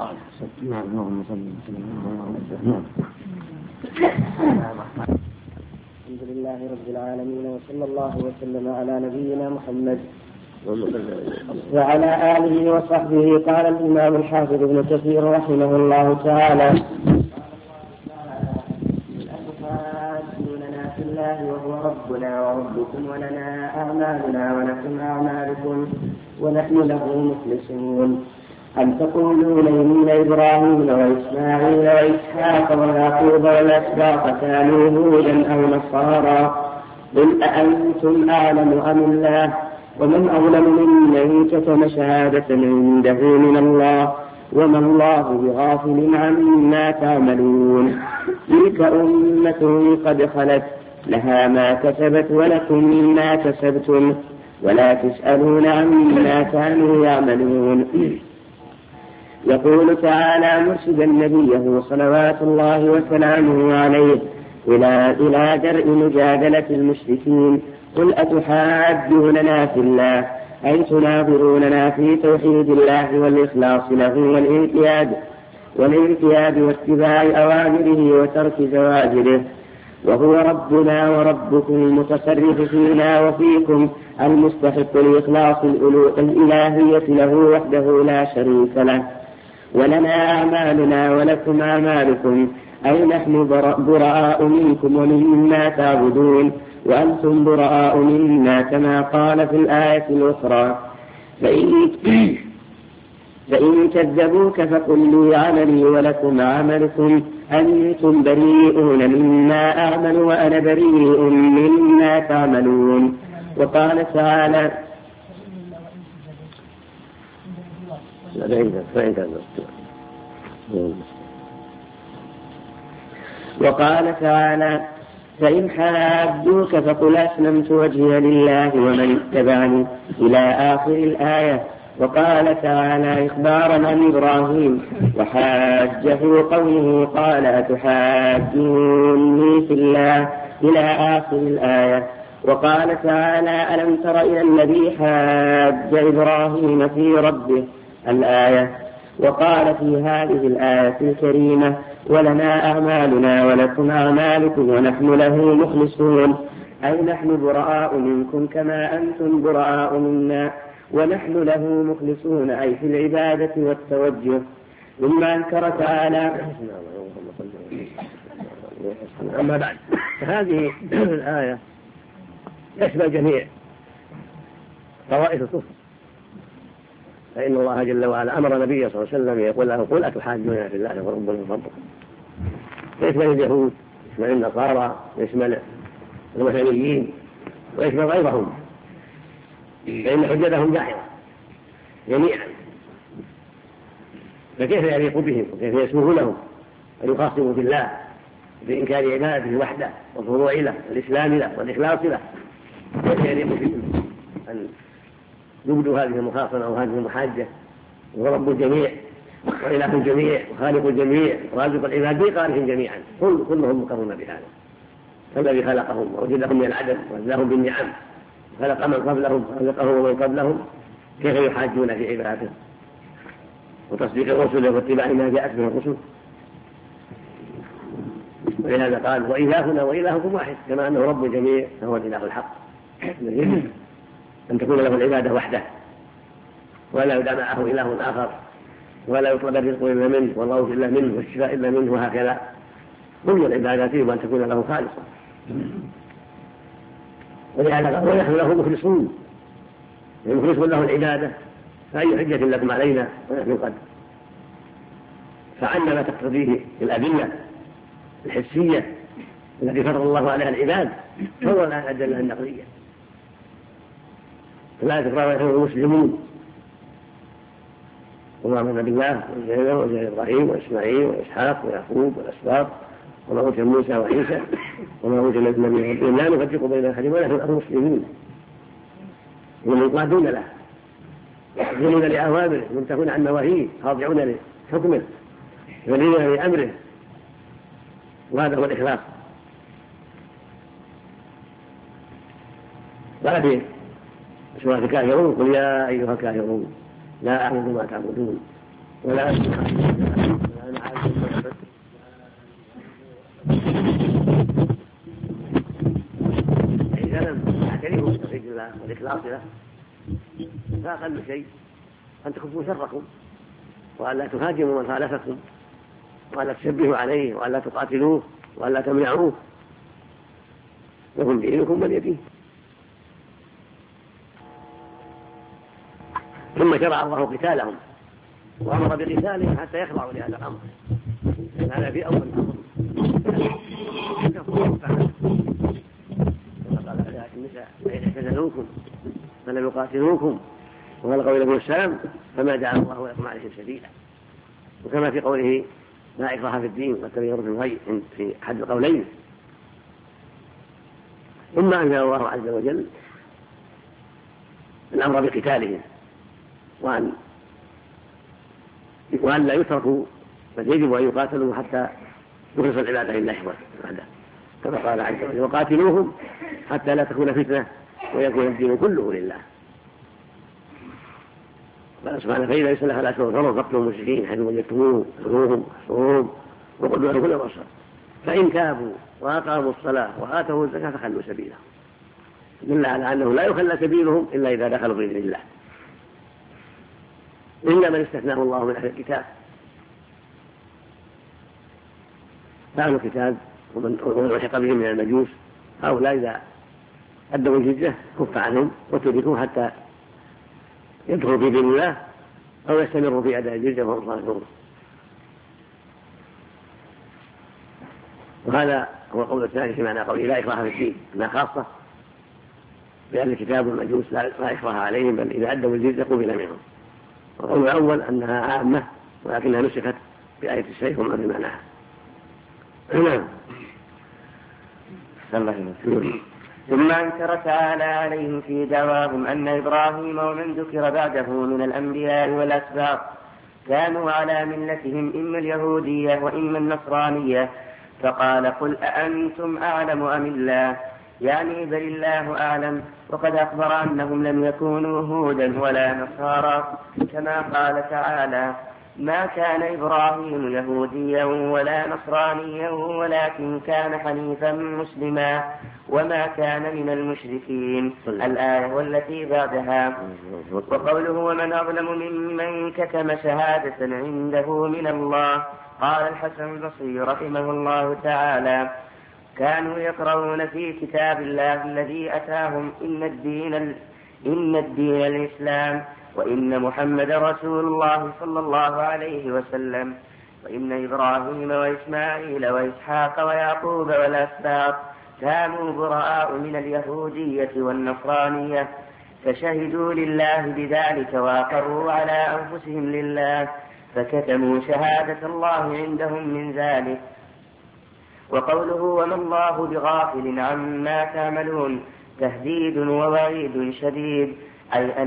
الحمد لله رب العالمين وصلى الله وسلم على نبينا محمد وعلى آله وصحبه. قال الإمام الحافظ ابن كثير رحمه الله تعالى لنا في الله وهو ربنا وربكم ولنا أعمالنا ولكم أعمالكم ونحن له مخلصون. أم تقولون إن إبراهيم وإسماعيل وإسحاق ويعقوب والأسباط كانوا هودا أو نصارى قل أأنتم أعلم أم الله ومن أظلم ممن كتم شهادة عنده من الله وما الله بغافل عما تعملون تلك أمة قد خلت لها ما كسبت ولكم ما كسبتم ولا تسألون عما كانوا يعملون. يقول تعالى مرشدا نبيه صلوات الله وسلامه عليه إلى درء مجادلة المشركين قل أتحاجوننا في الله أي تناظروننا في توحيد الله والإخلاص له والانقياد واتباع أوامره وترك زواجره وهو ربنا وربكم المتصرف فينا وفيكم المستحق لإخلاص الإلهية له وحده لا شريك له ولنا أعمالنا ولكم أعمالكم أي نحن براء منكم ومما تعبدون وأنتم براء منا كما قال في الآية الأخرى فإن كذبوك فقل لي عملي ولكم عملكم أنتم بريئون مما أعمل وأنا بريء مما تعملون. وقال تعالى فإن حاجوك فقل أسلمت وجهي لله ومن اتبعني إلى آخر الآية. وقال تعالى إخبارا عن إبراهيم وحاجه قومه قال أتحاجوني في الله إلى آخر الآية. وقال تعالى ألم تر إلى الذي حاج إبراهيم في ربه الآية. وقال في هذه الآية الكريمة ولنا أعمالنا ولكم أعمالكم ونحن له مخلصون أي نحن براء منكم كما أنتم براء منا ونحن له مخلصون أي في العبادة والتوجه. ثم أنكر تعالى. أما بعد هذه الآية يشمل جميع طوائف الكفر فإن الله جل وعلا أمر نبيه صلى الله عليه وسلم يقول له قل أتحاجوننا في الله وربنا ربكم يشمل اليهود يشمل النصارى يشمل الوثنيين ويشمل غيرهم فإن حجتهم داحضة جميعا فكيف يليق بهم وكيف يسمح لهم أن يخاصموا بالله بإنكار عبادته وحده والخضوع له والإسلام له والإخلاص له كيف يليق بهم أن يبدوا هذه المخاصمة أو هذه المحاجة وهو رب الجميع وإله الجميع وخالق الجميع ورازق العباد بقارهم جميعا كلهم مقرون بهذا الذي خلقهم ووجدهم من العدم ووجدهم بالنعم خلق من قبلهم ورزقهم ومن قبلهم كيف يحاجون في عبادته وتصديق الرسل واتباع ما جاءت به الرسل. ولهذا قال وإلهنا وإلهكم واحد كما أنه رب الجميع فهو الإله الحق أن تكون له العبادة وحده ولا يدع معه إله آخر ولا يطلب الرزق إلا منه والغوث إلا منه والشفاء إلا منه وهكذا كل العبادات يجب أن تكون له خالصة. ولهذا ونحن له مخلصون المخلصون له العبادة فأي حجة لكم علينا ونحن قد فعلنا ما تقتضيه الأدلة الحسية التي فرض الله عليها العباد فهو الآن الأدلة النقلية فلا تكرار نحن المسلمون وما من نبي الله وزير إبراهيم وإسماعيل وإسحاق ويعقوب والأسباط وما أوتي موسى وعيسى وما أوتي النبي لا نفرق بين أحد ونحن المسلمين والمنقادون له يحكمون لأوامره منتهون عن نواهيه خاضعون لحكمه ولين لأمره وهذا هو الإخلاص. قال في سورة الكافرون قل يا أيها الكافرون لا أعبد ما تعبدون ولا أنتم ولا أنا عابد ما عبدتم إذا لم تعترفوا بتوحيد الله والإخلاص له فأقل شيء أن تخفوا شركم وألا تهاجموا من خالفكم وألا تشبهوا عليه وألا تقاتلوه وألا تمنعوه لكم دينكم ولي دين. ثم شرع الله قتالهم وأمر بقتالهم حتى يخضعوا لهذا الأمر. هذا في أول الأمر قال على النساء فإن اعتزلوكم فلم يقاتلوكم وألقوا إليكم السلام فما جعل الله لكم عليهم سبيلا. وكما في قوله لا إكراه في الدين قد تبين الرشد من الغي في أحد القولين. ثم أنزل الله عز وجل الأمر بقتالهم وأن لا يتركوا بل يجب أن يقاتلوا حتى يخلص العبادة لله وحده كما قال عز وجل وقاتلوهم حتى لا تكون فتنة ويكون الدين كله لله. قال سبحانه فإذا يصلح الأشهر الحرم فاقتلوا المشركين حيث وجدتموهم خذوهم واحصروهم وقتلوهم كل مرصد فإن تابوا وأقاموا الصلاة وآتوا الزكاة فخلوا سبيلهم. دل على أنه لا يخلى سبيلهم إلا إذا دخلوا في دين الله إلا من استثناه الله من أهل الكتاب. فأهل الكتاب ومن لحق بهم من المجوس هؤلاء إذا أدوا الجزية كف عنهم وتركوا حتى يدخلوا في دين الله أو يستمروا في أداء الجزية وهم صالحون. وهذا هو القول الثاني في معنى قوله لا إكراه في الدين أنها خاصة بأهل الكتاب والمجوس لا إكراه عليهم بل إذا أدوا الجزية قبل منهم. والقول الأول أنها عامة ولكنها نسخت بآية السيف وما في معناها. ثم أنكر تعالى عليهم في دعواهم أن إبراهيم ومن ذكر بعده من الأنبياء والأسباط كانوا على ملتهم إما اليهودية وإما النصرانية فقال قل أأنتم أعلم أم الله يعني بل الله أعلم وقد أخبر أنهم لم يكونوا هودا ولا نصارى كما قال تعالى ما كان إبراهيم يهوديا ولا نصرانيا ولكن كان حنيفا مسلما وما كان من المشركين الآية والتي بعدها. وقوله ومن أظلم ممن كتم شهادة عنده من الله قال الحسن البصري رحمه الله تعالى كانوا يقرؤون في كتاب الله الذي أتاهم إن الدين الإسلام وإن محمد رسول الله صلى الله عليه وسلم وإن إبراهيم وإسماعيل وإسحاق ويعقوب والأسباط كانوا براء من اليهودية والنصرانية فشهدوا لله بذلك وأقروا على أنفسهم لله فكتموا شهادة الله عندهم من ذلك. وقوله وما الله بغافل عما تعملون تهديد ووعيد شديد أي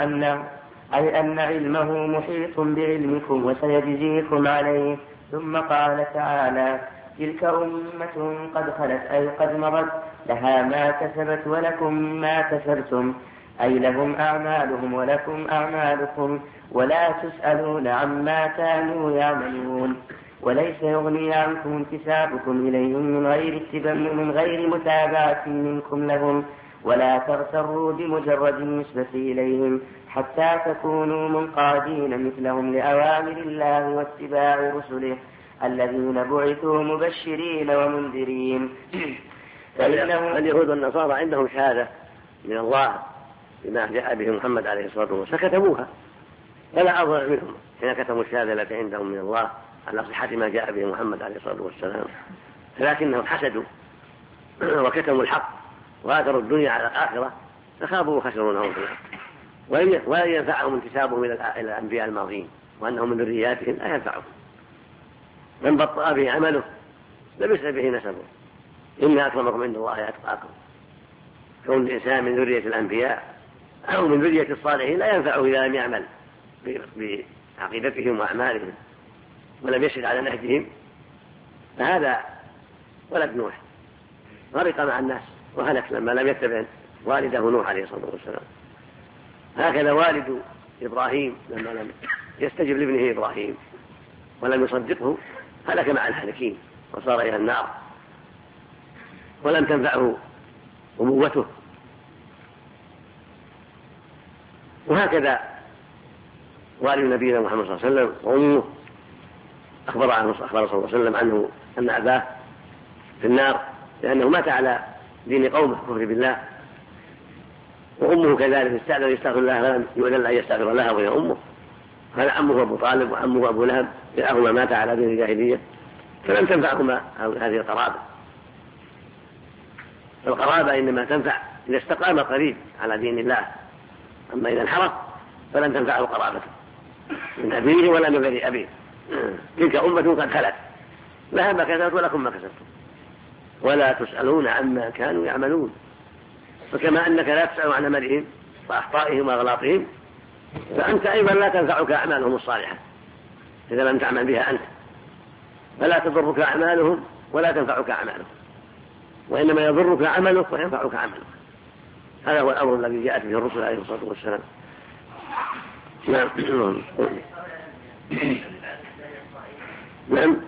أن علمه محيط بعلمكم وسيجزيكم عليه. ثم قال تعالى تلك أمة قد خلت أي قد مضت لها ما كسبت ولكم ما كسبتم أي لهم أعمالهم ولكم أعمالكم ولا تسألون عما كانوا يعملون. وليس يغني عنكم انتسابكم إليهم من غير متابعة منكم لهم ولا تغتروا بمجرد النسبة إليهم حتى تكونوا منقادين مثلهم لأوامر الله واتباع رسله الذين بعثوا مبشرين ومنذرين. اليهود والنصارى عندهم شهادة من الله بما جاء به محمد عليه الصلاة والسلام فكتموها فلا أظلم منهم حين كتموا الشهادة التي عندهم من الله على صحة ما جاء به محمد عليه الصلاة والسلام فلكنهم حسدوا وكتموا الحق وآثروا الدنيا على الآخرة فخابوا وخسروا نهم في الحق. ولا ينفعهم انتسابهم إلى الأنبياء الماضين وأنهم من ذرياتهم، لا ينفعهم. من بطأ به عمله لم يسرع به نسبه. إن أكرمكم عند الله أتقاكم. كون الإنسان من ذرية الأنبياء أو من ذرية الصالحين لا ينفعه إذا لم يعمل بعقيدتهم وأعمالهم ولم يسر على نهجهم. فهذا ولد نوح غرق مع الناس وهلك لما لم يتبع والده نوح عليه الصلاة والسلام. هكذا والد إبراهيم لما لم يستجب لابنه إبراهيم ولم يصدقه هلك مع الهالكين وصار إلى النار ولم تنفعه أبوته. وهكذا والد نبينا محمد صلى الله عليه وسلم وأمه أخبر صلى الله عليه وسلم عنه أن أباه في النار لأنه مات على دين قومه كفر بالله، وأمه كذلك استأذن يستغفر الله فلم يؤذن أن يستغفر لها وهي أمه. هذا عمه أبو طالب وعمه أبو لهب كلاهما مات على دين الجاهلية فلم تنفعهما هذه القرابة. القرابة إنما تنفع إذا استقام قريب على دين الله، أما إذا انحرف فلن تنفعه قرابته من أبيه ولا من بني أبيه. تلك أمة قد خلت لها ما كسبت ولكم ما كسبتم ولا تسألون عما كانوا يعملون. فكما أنك لا تسأل عن عملهم وأخطائهم وأغلاطهم فأنت أيضا لا تنفعك أعمالهم الصالحة إذا لم تعمل بها أنت، فلا تضرك أعمالهم ولا تنفعك أعمالهم، وإنما يضرك عملك وينفعك عملك. هذا هو الأمر الذي جاءت به الرسل عليه الصلاة والسلام. نعم. نعم.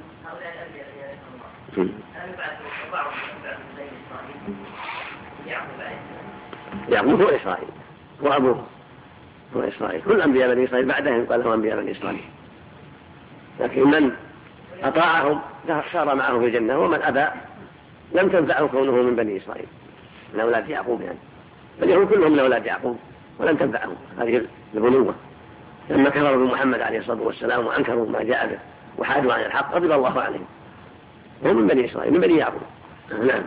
يعقوب هو إسرائيل وأبوه هو إسرائيل. كل أنبياء بني إسرائيل بعدهم قال لهم أنبياء بني إسرائيل، لكن من أطاعهم صار معه في الجنة ومن أبى لم تنفعه كونه من بني إسرائيل من أولاد يعقوب يعني. فاليهود كلهم من أولاد يعقوب ولم تنفعهم هذه البنوة لما كفروا بمحمد عليه الصلاة والسلام وأنكروا ما جاء به وحادوا عن الحق رضي الله عليهم. هم من بني إسرائيل من بني يعقوب. نعم.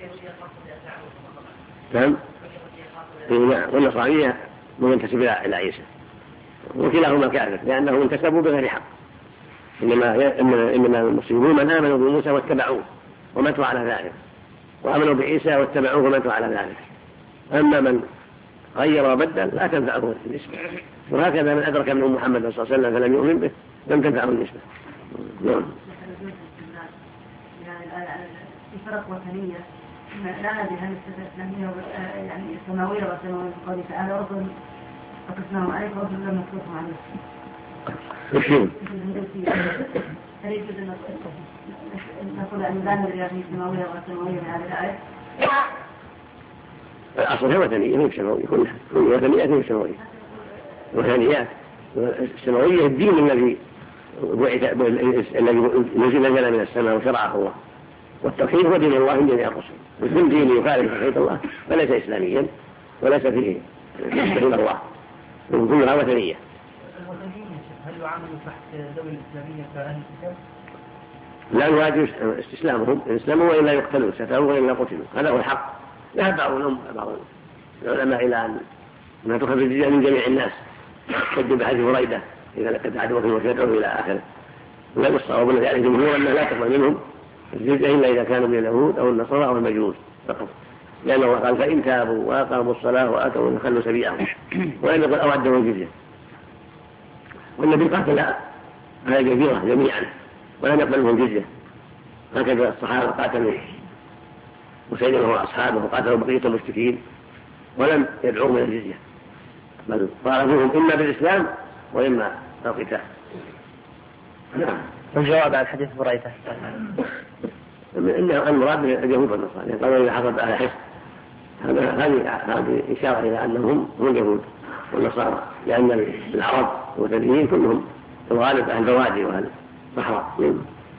نعم. والنصرانية منتسب إلى عيسى وكلاهما كافر لأنهم انتسبوا بغير حق. إنما المسلمون من آمنوا بموسى واتبعوه وماتوا على ذلك، وآمنوا بعيسى واتبعوه وماتوا على ذلك. أما من غير وبدل لا تنفعه النسبة. وهكذا من أدرك منهم محمد صلى الله عليه وسلم فلم يؤمن به لم تنفعه النسبة. نعم. فرق وثنية لا ندري هل الإسلامية يعني السماوية والسماوية في قوله تعالى رسل وقسناهم عليك ورسل لم نقصهم عليك. هل يجوز أن نقول أن لا ندري هذه السماوية والسماوية من هذه الآية؟ الأصل هي وثنية هي السماوية كلها، وثنيات هي السماوية وثنيات. السماوية الدين الذي نزل من السماء وشرعه الله، والتوحيد هو دين الله من جميع الرسل. وكل دين يخالف توحيد الله فليس إسلاميا وليس فيه توحيد الله، كلها وثنية. هل يعامل تحت ذوي الإسلامية كأهل الكتاب؟ لا يواجه استسلامهم إن اسلموا وإلا يقتلوا ستروا وإلا قتلوا، هذا هو الحق. ذهب بعض العلماء إلى أن تخرج الجزية من جميع الناس كذب حديث هريرة إذا لقد عدوكم وشيطانوا إلى آخره. لا الصواب الذي عليه الجمهور أنه لا تقبل منهم الجزية إلا إذا كانوا من اليهود أو النصارى أو المجوس فقط، لأن الله قال فإن تابوا وأقاموا الصلاة وآتوا فخلوا سبيلهم ولم يقل أو عدوا الجزية. والنبي قاتل على الجزيرة جميعا ولم يقبل منهم الجزية. هكذا الصحابة قاتلوا وسيدنا وأصحابه وقاتلوا بقية المشركين ولم يدعوا من الجزية، بل طالبوهم إما بالإسلام وإما القتال. نعم. والجواب على حديث بريدة إنه المراد من اليهود والنصارى قالوا إذا حصل أهل حس هذه إشارة إلى أنهم هم اليهود والنصارى، لأن العرب والوثنيين كلهم الغالب أهل بوادي وأهل صحراء.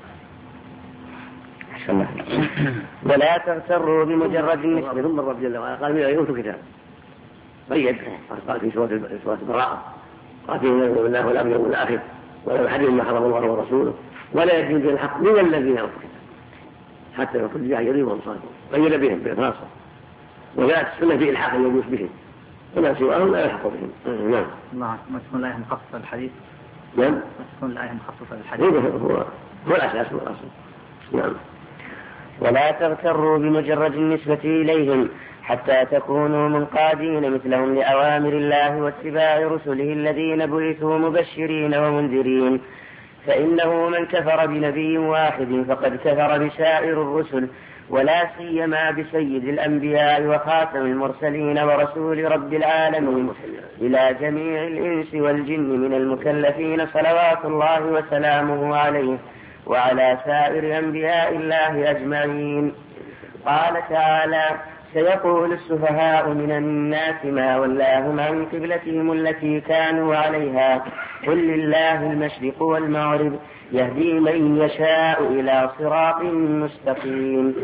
ولا تغتروا بمجرد النسبة. ثم الرب جل وعلا قال من أوتوا كتاب قيد قال في سورة البراءة قاتلوا بالله والأبيض والآخر ولا يحرم ما حرم الله ورسوله ولا يجوز الحق من الذين أوتوا الكتاب حتى يكون جاهلين وهم صادقون قيد بهم بالخاصة. وجاءت السنة في إلحاق المجوس بهم فما سواهم لا يحق بهم. نعم. نعم. ما تكون الآية مخصصة للحديث؟ نعم. ما تكون الآية مخصصة للحديث؟ هو الأساس. نعم. ولا تغتروا بمجرد النسبة إليهم حتى تكونوا منقادين مثلهم لأوامر الله واتباع رسله الذين بعثوا مبشرين ومنذرين، فإنه من كفر بنبي واحد فقد كفر بسائر الرسل، ولا سيما بسيد الأنبياء وخاتم المرسلين ورسول رب العالمين إلى جميع الإنس والجن من المكلفين صلوات الله وسلامه عليه وعلى سائر أنبياء الله أجمعين. قال تعالى: سيقول السفهاء من الناس ما ولاهم عن قبلتهم التي كانوا عليها قل لله المشرق والمغرب يهدي من يشاء إلى صراط مستقيم.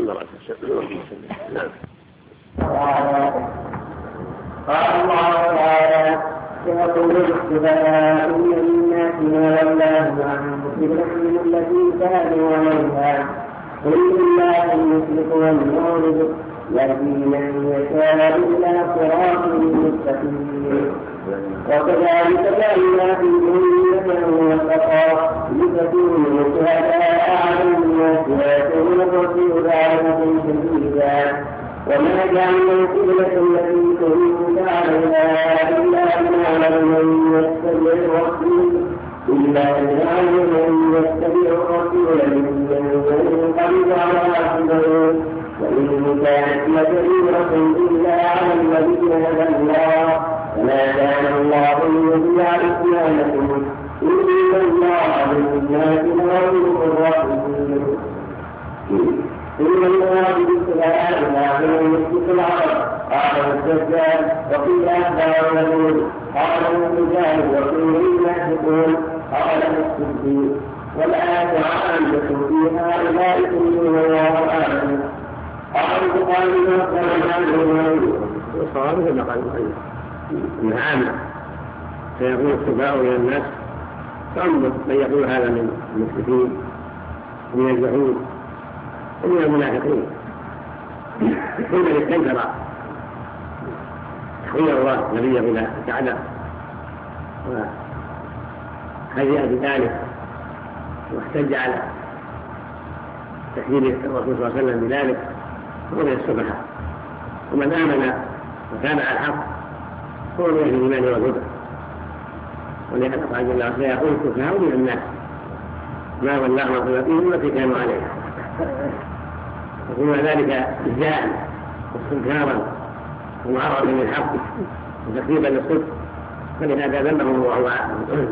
قال الله تعالى: سيقول السفهاء من الناس ما ولاهم عن قبلتهم التي كانوا عليها قل لله المشرق والمغرب يهدي من يشاء إلى صراط مستقيم. وكذلك جعلنا في أمة وسطا لتكونوا شهداء على الناس ويكون الرسول عليكم شهيدا. وما جعلنا القبلة التي كنت عليها إلا لنعلم من يتبع الرسول ممن ينقلب على عقبيه وإن كانت لكبيرة إلا على الذين هدى الله فما كان الله ليضيع إيمانكم إن الله بالناس لرؤوف رحيم. إن الله بالسلام لا يمسك العرب قال الدجال وقيل أخبار يقول قال الرجال وقيل المنافقون قال الصديق. والآية عامة في هؤلاء كلهم الله أعلم. قال البخاري والصواب كما قال المؤلف انها عامه سيكون السفهاء الى الناس فانظر من يقول هذا من المشركين ومن اليهود ومن المنافقين حين استنكر تخير الله نبيه الى الكعبه وهيئ بذلك واحتج على تحديد الرسول صلى الله عليه وسلم بذلك هو من السفهاء. ومن آمن وكان على الحق هو من أهل الإيمان والهدى. ولهذا قال جل وعلا: سيقول السفهاء من الناس ما ولاهم عن قبلتهم التي كانوا عليها. وفيما ذلك إزاء واستنكارا ومعرضا للحق وتكذيبا للصدق، فلهذا ذمهم الله عنه.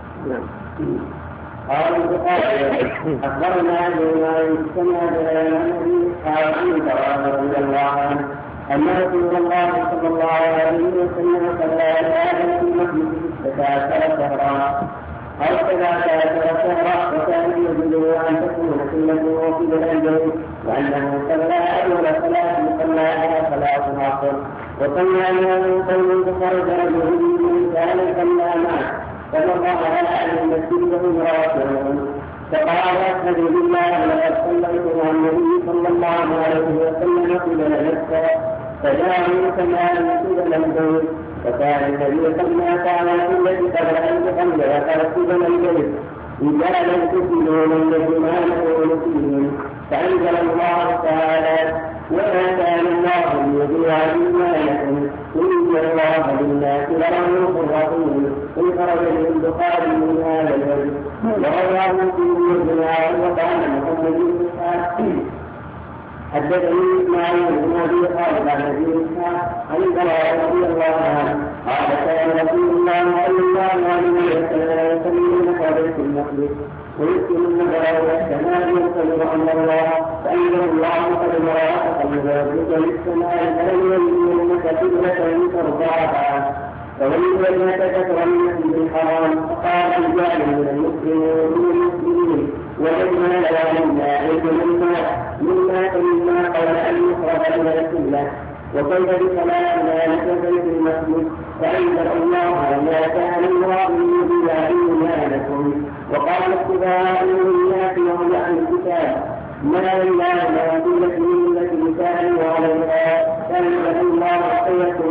قال البخاري: أخبرنا بما سمع النبي قال رضي الله عنه أن رسول الله صلى الله عليه وسلم صلى على في المسجد 16 شهرا أو 13 شهرا، وكان يجوز أن تكون قبلته قبل البيت، وأنه صلى أول صلاة صلى على صلاة العصر، وصلى له قوم فخرج رجل من كان صلى معه فمر على أهل المسجد وهم راكعون فقال: أشهد بالله لقد صليت مع النبي صلى الله عليه وسلم قبل مكة فجاءوا كما قبل البيت، فكان النبي صلى الله عليه وسلم قبل أن يدخل قبل البيت إذا لم تكونوا من يجمعوا فيهم، فأنزل الله تعالى: وما كان الله ليضيع إيمانكم إن الله بالناس لرؤوف رحيم. انخرج البخاري من هذا البيت ورواه في الجماعة. وقال محمد بن إسحاق حدثني إسماعيل بن أبي خالد عن أبي إسحاق عن البراء رضي الله عنه قال: كان رسول الله صلى الله عليه وسلم يصلي مقابل المقدس ويسكن النظر والسماء ينتظر أمر الله، فأنزل الله: قد مرأت قلب ربك للسماء فلن يملك قبلة ترضعها فولي وجهك شطر المسجد الحرام. فقال رجال من المسلمين وجدنا لنا علم مما قبل أن يخرج إلى القبلة، وكيف بصلاتنا نتبع في المسجد؟ فأنزل الله: وما كان الله ليضيع إيمانكم. وقال السفهاء من الناس وهم أهل الكتاب ما لله ما قيلت من التي كانوا عليها فأنزل الله: سيكون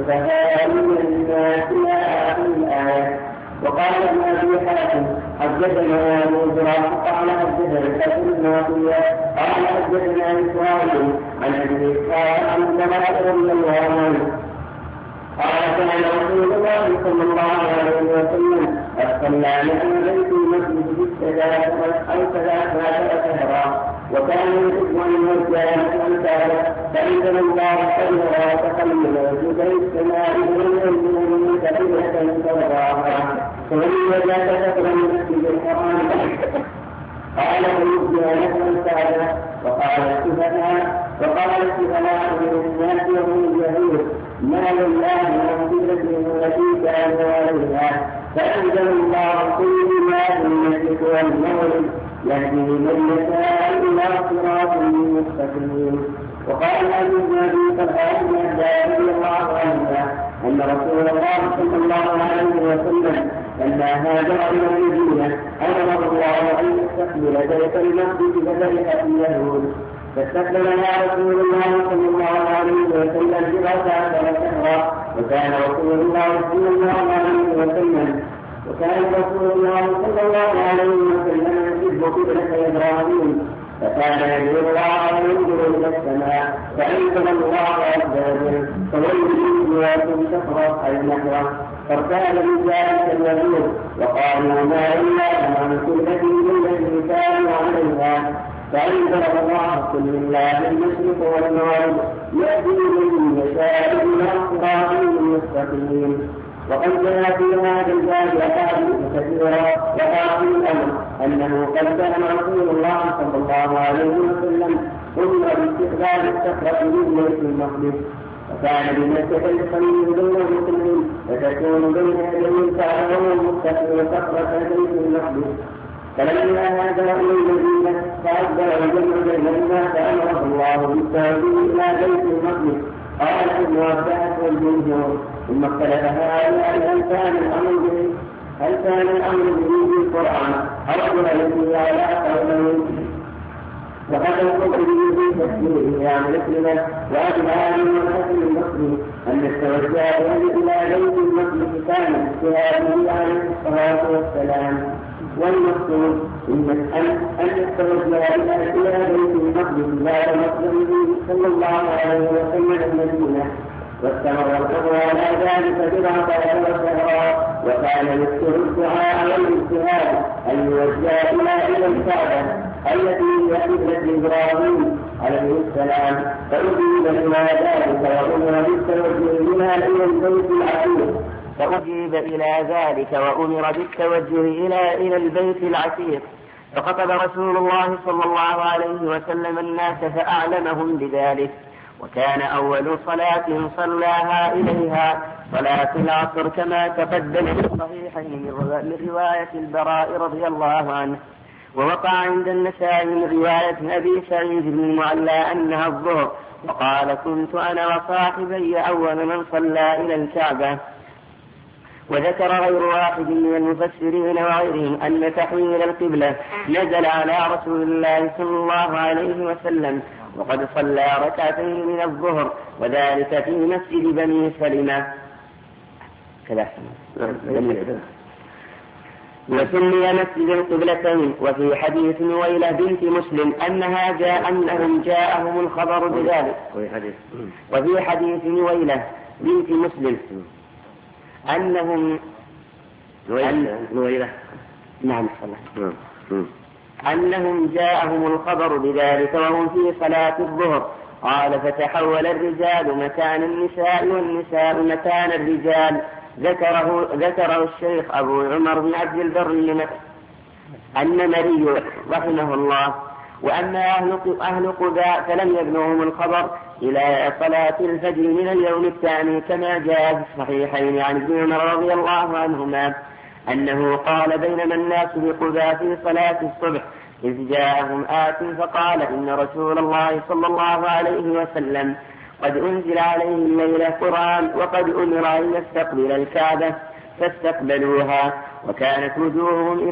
السفهاء من الناس إلى آخر الآية. وقال ابن أبي حاتم حدثنا أبو إبراهيم قال حدثنا الحسن الناصية قال حدثنا إسرائيل عن أبي إسحاق عن الزهراء رضي الله عنه قال كان رسول الله صلى الله عليه وسلم الصلى من بيت المسجد بالثلاث أو 13 شهرا وكان يحب أن يرجع الأمثال فأنزل الله خيرا تخلل وجوده السماء من كبيرة ترضاها فمن وجد كفر المسجد الحرام قال فيبدي له السعادة وقال السفهاء من الناس وهم اليهود ما لله من قبلة التي كانوا عليها فأنزل الله كل ما في المشرق والمغرب يهدي من يشاء إلى صراط مستقيم. وقال أبي بن طلحة رضي الله عنه أن رسول الله صلى الله عليه وسلم لما هاجر إلى المدينة أمر الله أن يستقبل بيت المقدس ففرح اليهود فاستقبلها رسول الله صلى الله عليه وسلم بركعة شهرا وكان رسول الله صلى الله عليه وسلم يحب قبلة إبراهيم فكان يدعو الله وينظر إلى السماء فأنزل الله عز وجل فويل تفرح النحو فارتاد من ذلك اليهود وقالوا ما إلا عن قبلة التي كانوا عليها فأنزل الله كل الله المشرق والمغرب يهدي من يشاء إلى صراط مستقيم. وقد جاء في هذا الباب أحاديث كثيرة وآخر الأمر أنه قد كان رسول الله صلى الله عليه وسلم أمر باستقبال الصخرة من بيت المقدس وكان بمكة الخليل بين المسلمين وتكون بين يدي الكعبة والمتقين صخرة بيت المقدس فلما هاجر إلى المدينة فأبدأ الجمع بينهما فأمره الله بالتوجيه إلى بيت المقدس. قال ابن عباس والجمهور ثم اختلف هؤلاء هل كان الامر به في القران او به على قولين وقد القران به تفسيره عن مسلمه واجمع من اهل المسلم ان التوجه الى بيت المقدس كان اجتهاده عليه الصلاه والسلام والمقصود أن التوجه إلى بيت المقدس بعد مسلمه صلى الله عليه وسلم المدينة واستمر الأمر على ذلك 14 شهرا وكان يكثر الدعاء والاجتهاد أن يوجه إلى الكعبة التي هي قبلة إبراهيم عليه السلام فأجيب إلى ذلك وأمر بالتوجه إلى البيت العتيق وأمر بالتوجه إلى البيت العتيق فخطب رسول الله صلى الله عليه وسلم الناس فأعلمهم بذلك. وكان أول صلاة صلاها إليها صلاة العصر كما تقدم في الصحيحين من رواية البراء رضي الله عنه. ووقع عند النسائي من رواية أبي سعيد بن المعلى أنها الظهر وقال كنت أنا وصاحبي أول من صلى إلى الكعبة. وذكر غير واحد من المفسرين وغيرهم أن تحويل القبلة نزل على رسول الله صلى الله عليه وسلم وقد صلى ركعتين من الظهر وذلك في مسجد بني سلمة وسمي مسجد القبلتين. وفي حديث نويلة بنت مسلم أنهم جاءهم الخبر بذلك. وفي حديث نويلة بنت مسلم أنهم جاءهم الخبر بذلك وهم في صلاة الظهر. قال فتحول الرجال مكان النساء والنساء مكان الرجال. ذكره الشيخ أبو عمر بن عبد البر النمري رحمه الله. وأما أهل قباء فلم يبلغهم الخبر إلى صلاة الفجر من اليوم الثاني كما جاء في الصحيحين عن ابن عمر رضي الله عنهما أنه قال بينما الناس بقباء في صلاة الصبح إذ جاءهم آت فقال إن رسول الله صلى الله عليه وسلم قد أنزل عليه الليلة قرآن وقد أمر أن يستقبل الكعبة فاستقبلوها وكانت وجوههم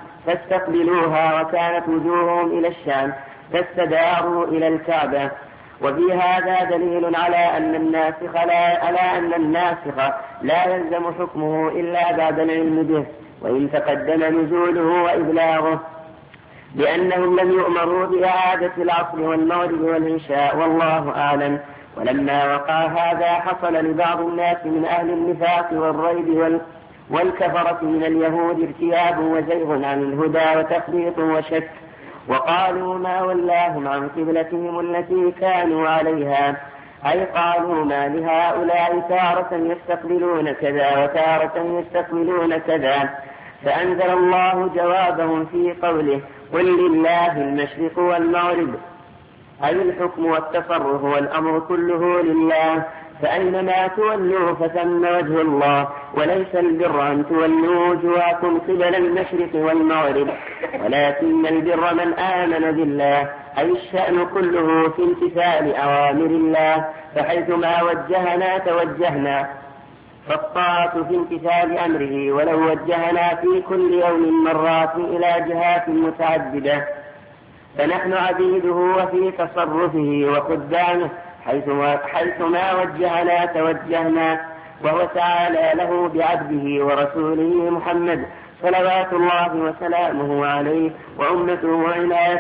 إلى الشام فاستداروا إلى الكعبة. وفي هذا دليل على أن الناسخ لا يلزم حكمه إلا بعد العلم به وإن تقدم نزوله وإبلاغه، لأنهم لم يؤمروا بإعادة العصر والمغرب والعشاء والله أعلم. ولما وقع هذا حصل لبعض الناس من أهل النفاق والريب والكفرة من اليهود ارتياب وزيغ عن الهدى وتخبيط وشك، وقالوا ما ولاهم عن قبلتهم التي كانوا عليها، أي قالوا ما لهؤلاء تارة يستقبلون كذا وتارة يستقبلون كذا، فأنزل الله جوابهم في قوله قل لله المشرق والمغرب، أي الحكم والتصرف والأمر كله لله، فأينما تولوا فثم وجه الله، وليس البر أن تولوا وجوهكم قبل المشرق والمغرب، ولكن البر من آمن بالله، أي الشأن كله في امتثال أوامر الله، فحيثما وجهنا توجهنا، فالطاعة في امتثال أمره، ولو وجهنا في كل يوم مرات إلى جهات متعددة فنحن عبيده وفي تصرفه وخدامه، حيثما وجهنا توجهنا، وهو تعالى له بعبده ورسوله محمد صلوات الله وسلامه عليه وأمته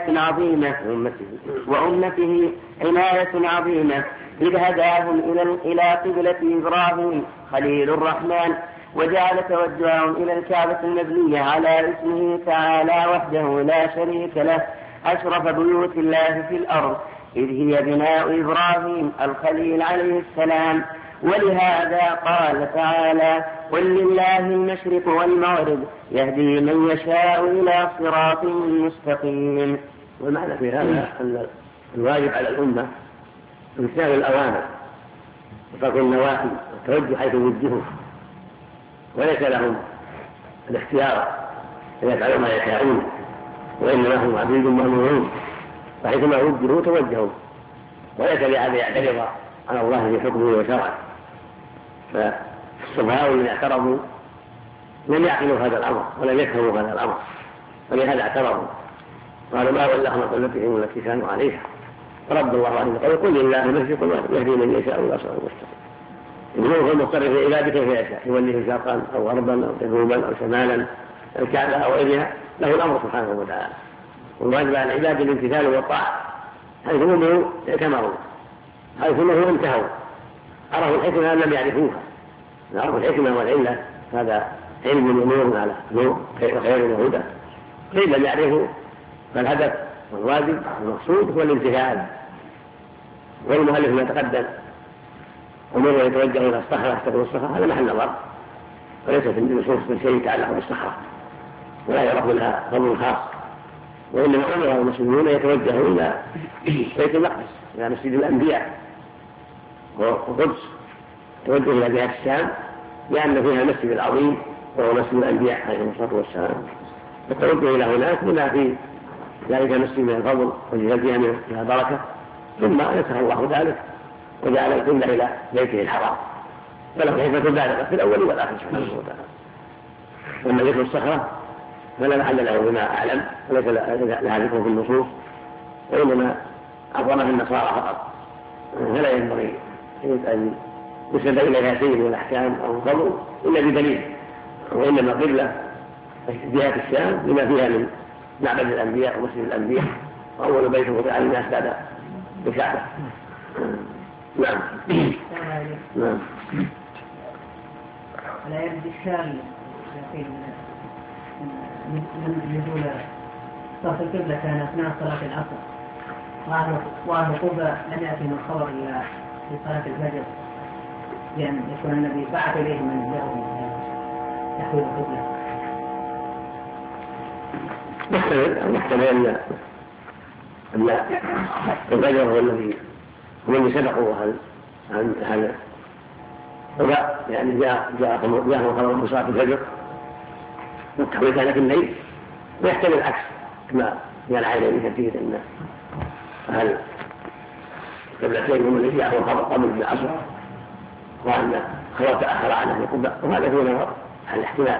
عناية عظيمة إذ هداهم إلى قبلة إبراهيم خليل الرحمن، وجعل توجههم إلى الكعبة المبنية على اسمه تعالى وحده لا شريك له أشرف بيوت الله في الأرض، إذ هي بناء إبراهيم الخليل عليه السلام. ولهذا قال تعالى قل لله المشرق والمغرب يهدي من يشاء إلى صراط مستقيم. والمعنى في هذا أن الواجب على الأمة امتثال الأوامر وترك النواهي والتوجه حيث وجهوا، وليس لهم الاختيار أن يفعلوا ما يشاءون، وإنما هم عبيد مأمورون، فحيثما وجهوا توجهوا، وليس لأحد يعترض على الله في حكمه وشرعه. فالسفهاء الذين اعترضوا لم يعقلوا هذا الأمر ولم يفهموا هذا الأمر، ولهذا اعترضوا قالوا ما ولاهم عن قبلتهم التي كانوا عليها، فرد الله عليهم قال قل لله المشرق والمغرب يهدي من يشاء الى صراط مستقيم. إنه هو المضطر في عباده كيف يشاء، يوليه شرقا او غربا او جنوبا او شمالا الكعبه او غيرها، له الامر سبحانه وتعالى. والواجب على العباد الامتثال والطاعه، حيث امروا ائتمروا، حيث نهوا انتهوا، عرفوا الحكمه لم يعرفوها، عرفوا الحكمه والعله، هذا علم ونور على نور خير وهدى. قيل لم يعرفوا، فالهدف والواجب والمقصود هو الامتثال. والمؤلف ما تقدم امور يتوجه الى الصخره يحتفظ الصخره، هذا محل نظر، وليس في النصوص من شيء يتعلق بالصخره ولا يعرف لها فضل خاص، وانما امر المسلمون يتوجهوا الى بيت المقدس، الى مسجد الانبياء والقدس، توجه الى جهه الشام لان فيها المسجد العظيم وهو مسجد الانبياء عليهم الصلاه والسلام، فالتوجه الى هناك بما في ذلك مسجد من الفضل وجهتها من البركه، ثم نسخ الله ذلك وجعل القبلة الى بيته الحرام، فله حكمة بالغة في الاول والاخر سبحانه وتعالى. واما ذكر الصخره فلا محل له بما اعلم، وليس لها ذكر في النصوص، وانما عظمه النصارى فقط، فلا ينبغي ان يسند اليها شيء من الاحكام او الفضل الا بدليل، وانما القبله جهه الشام لما فيها من معبد الانبياء ومسجد الانبياء، واول بيت وضع للناس بعد الكعبه. نعم. نعم. لا يبدو الشامي من نزول صرف القبلة كان أثناء صلاة العصر، وأهل قبة لم يأتهم الخبر إلى صلاة الفجر، لأن يكون النبي بعث إليه من يأخذ تحويل القبلة. محتمل أن الفجر هو الذي سبقوا هذا وجاء، يعني جاءهم خبر من صلاة الفجر والتحويل كان في الليل، ويحتمل العكس كما جاء العالم كثير ان اهل قبلتين هم الذي جاءهم خبر قبل العصر، وان خبر تاخر عن اهل قبله، وهذا هو نظر محل احتمال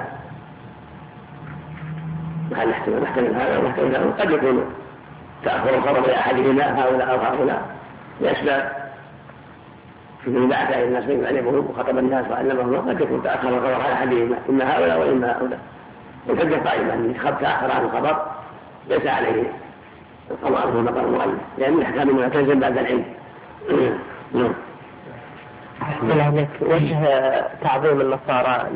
نحتمل هذا ونحتمل هذا، وقد يكون تاخر الخبر لاحدهما هؤلاء او هؤلاء، لأسباب من بعد الناس يعلمهم وخطب الناس وعلمهم قد يكون تأخر الخبر على أحدهما إما هؤلاء وإما هؤلاء وحجة قائمة أن تأخر عن الخبر ليس عليه القضاء في مقام المؤلف لأن من أحكام ما تنزل بعد العلم. وجه تعظيم النصارى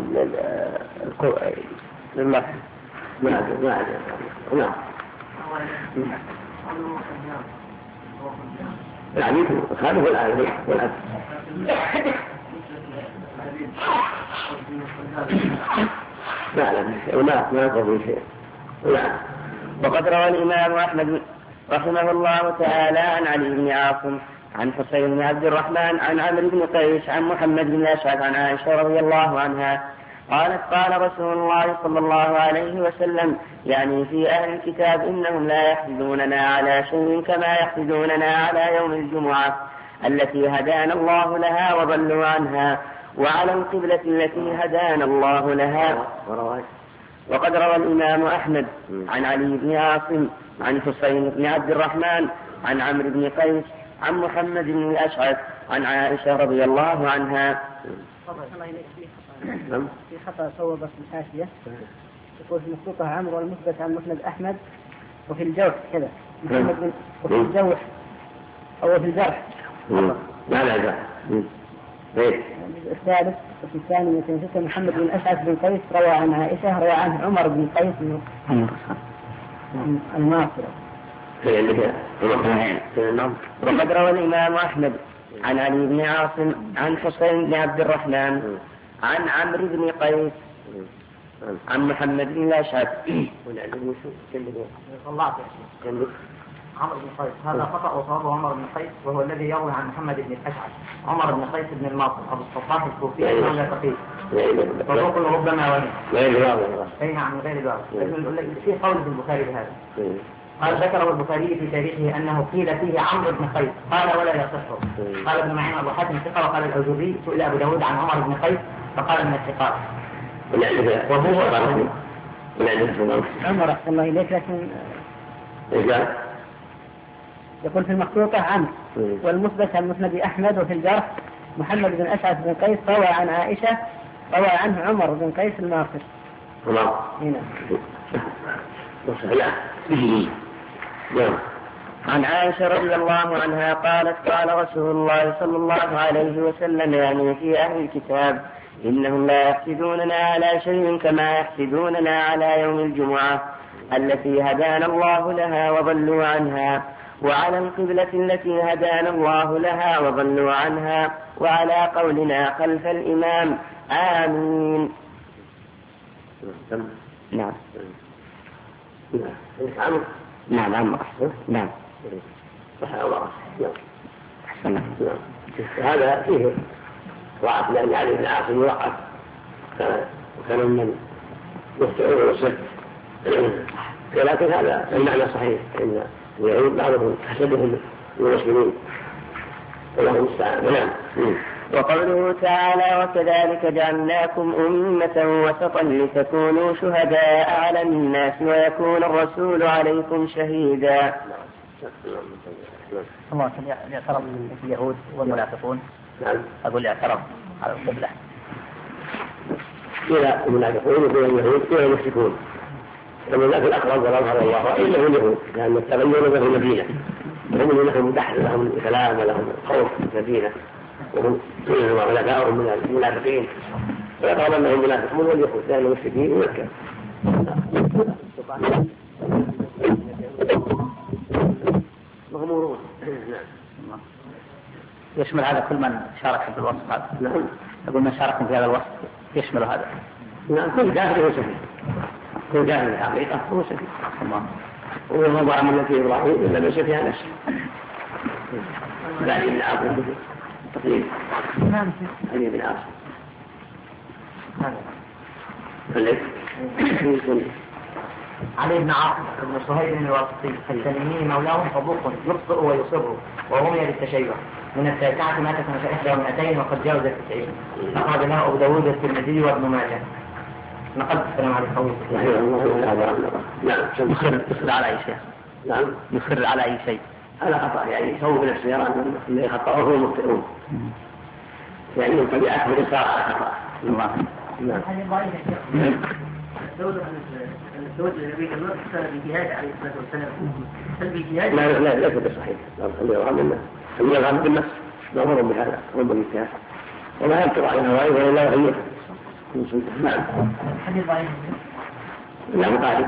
للمسح نعم. العبيد خالف الآن والأب ما يقضي شيء. وقد روى الإمام أحمد رحمه الله تعالى عن علي بن عاصم عن حسين بن عبد الرحمن عن عمرو بن قيس عن محمد بن أشعث عن عائشة رضي الله عنها قالت قال رسول الله صلى الله عليه وسلم يعني في أهل الكتاب إنهم لا يحسدوننا على شيء كما يحسدوننا على يوم الجمعة التي هدانا الله لها وضلوا عنها وعلى القبلة التي هدانا الله لها. وقد روى الإمام أحمد عن علي بن عاصم عن حسين بن عبد الرحمن عن عمرو بن قيس عن محمد بن الأشعث عن عائشة رضي الله عنها. في خطأ صوب في الحاشية يقول في مخطوطة عمرو والمثبت عن مسند أحمد وفي الجوح كذا محمد بن وفي الجوح أو في الجرح لا الثالث وفي الثاني 206 محمد بن أشعث بن قيس روى عن عائشة روى عنه عمر بن قيس الناصر. وقد روى الإمام أحمد عن علي بن عاصم عن حسين بن عبد الرحمن عن عمرو بن قيس عن محمد بن الأشعث. عمرو بن قيس هذا خطأ وصوابه عمر بن قيس وهو الذي يروي عن محمد بن الأشعث. عمر بن قيس بن الماطر أبو الصفاح الكوفي لا تقيس فروق ربما وهم عن غير الواقع. لكن في قول في البخاري بهذا قال ذكره البخاري في تاريخه أنه قيل فيه عمرو بن قيس قال ولا يصح. قال ابن معين أبو حاتم ثقة وقال الأوزري سئل أبو داود عن عمر بن قيس فقال من الثقات وهو عمر أحسن الله إليك. لكن يقول في المخطوطة عمرو والمثبت عن مسند أحمد وفي الجرح محمد بن أشعث بن قيس روى عن عائشة روى عنه عمر بن قيس الناصر. عن عائشة رضي الله عنها قالت قال رسول الله صلى الله عليه وسلم يعني في أهل الكتاب إنهم لا يحسدوننا على شيء كما يحسدوننا على يوم الجمعة التي هدانا الله لها وضلوا عنها وعلى القبلة التي هدانا الله لها وضلوا عنها وعلى قولنا خلف الإمام آمين. نعم هذا فيه ضعف لأن علي بن عاصم يوقف وكان من يفتعون الصدق ولكن هذا المعنى صحيح إن اليهود بعضهم حسبهم المسلمين والله المستعان. وقوله تعالى وكذلك جعلناكم أمة وسطا لتكونوا شهداء على الناس ويكون الرسول عليكم شهيدا. الله يعترض اليهود والمنافقون. أقول يعترض على القبلة إلى المنافقون وإلى اليهود وإلى المشركون. المنافق الأقرب والأظهر الله إلا اليهود لأن التغير له المدينة وهم اللي لهم دحر لهم الكلام ولهم خوف في المدينة وهم وعلماءهم من المنافقين ويقال أنهم منافقون واليهود لأن المشركين مكة. مغمورون. يشمل هذا كل من شارك في الوصف هذا. نعم. أقول من شارك في هذا الوصف يشمل هذا. نعم كل جاهل هو سفيه. كل جاهل الحقيقة هو سفيه. وهو ضع من في إبراهيم إلا من سفيه نفسه. بعد بن عاصم تقريبا. نعم. علي بن عاصم. علي بن عاصم بن صهيب الواسطي التميمي مولاه صدوق يخطئ ويصر ورمي بالتشيع من التاسعة مات سنة 1200 وقد جاوز 90. أخرج له أبو داود الترمذي وابن ماجه. نقلت السلام على القوي. نعم. يصر على أي شيء. نعم. يصر على أي شيء. على خطأ، يعني يسووا من السيارات اللي خطأوه هم مخطئون، يعني من طبيعته الإصرار على خطأ. نعم. الزوج النبي الله اختار الجهاد عليه الصلاة والسلام، هل بالجهاد؟ لا ليس بصحيح، خليه يرغم بالنفس، ضرر بهذا ضرب بالجهاد، وما ينطق عن هوائه ولا يغيره. نعم. حديث ضعيف. لا مقارب.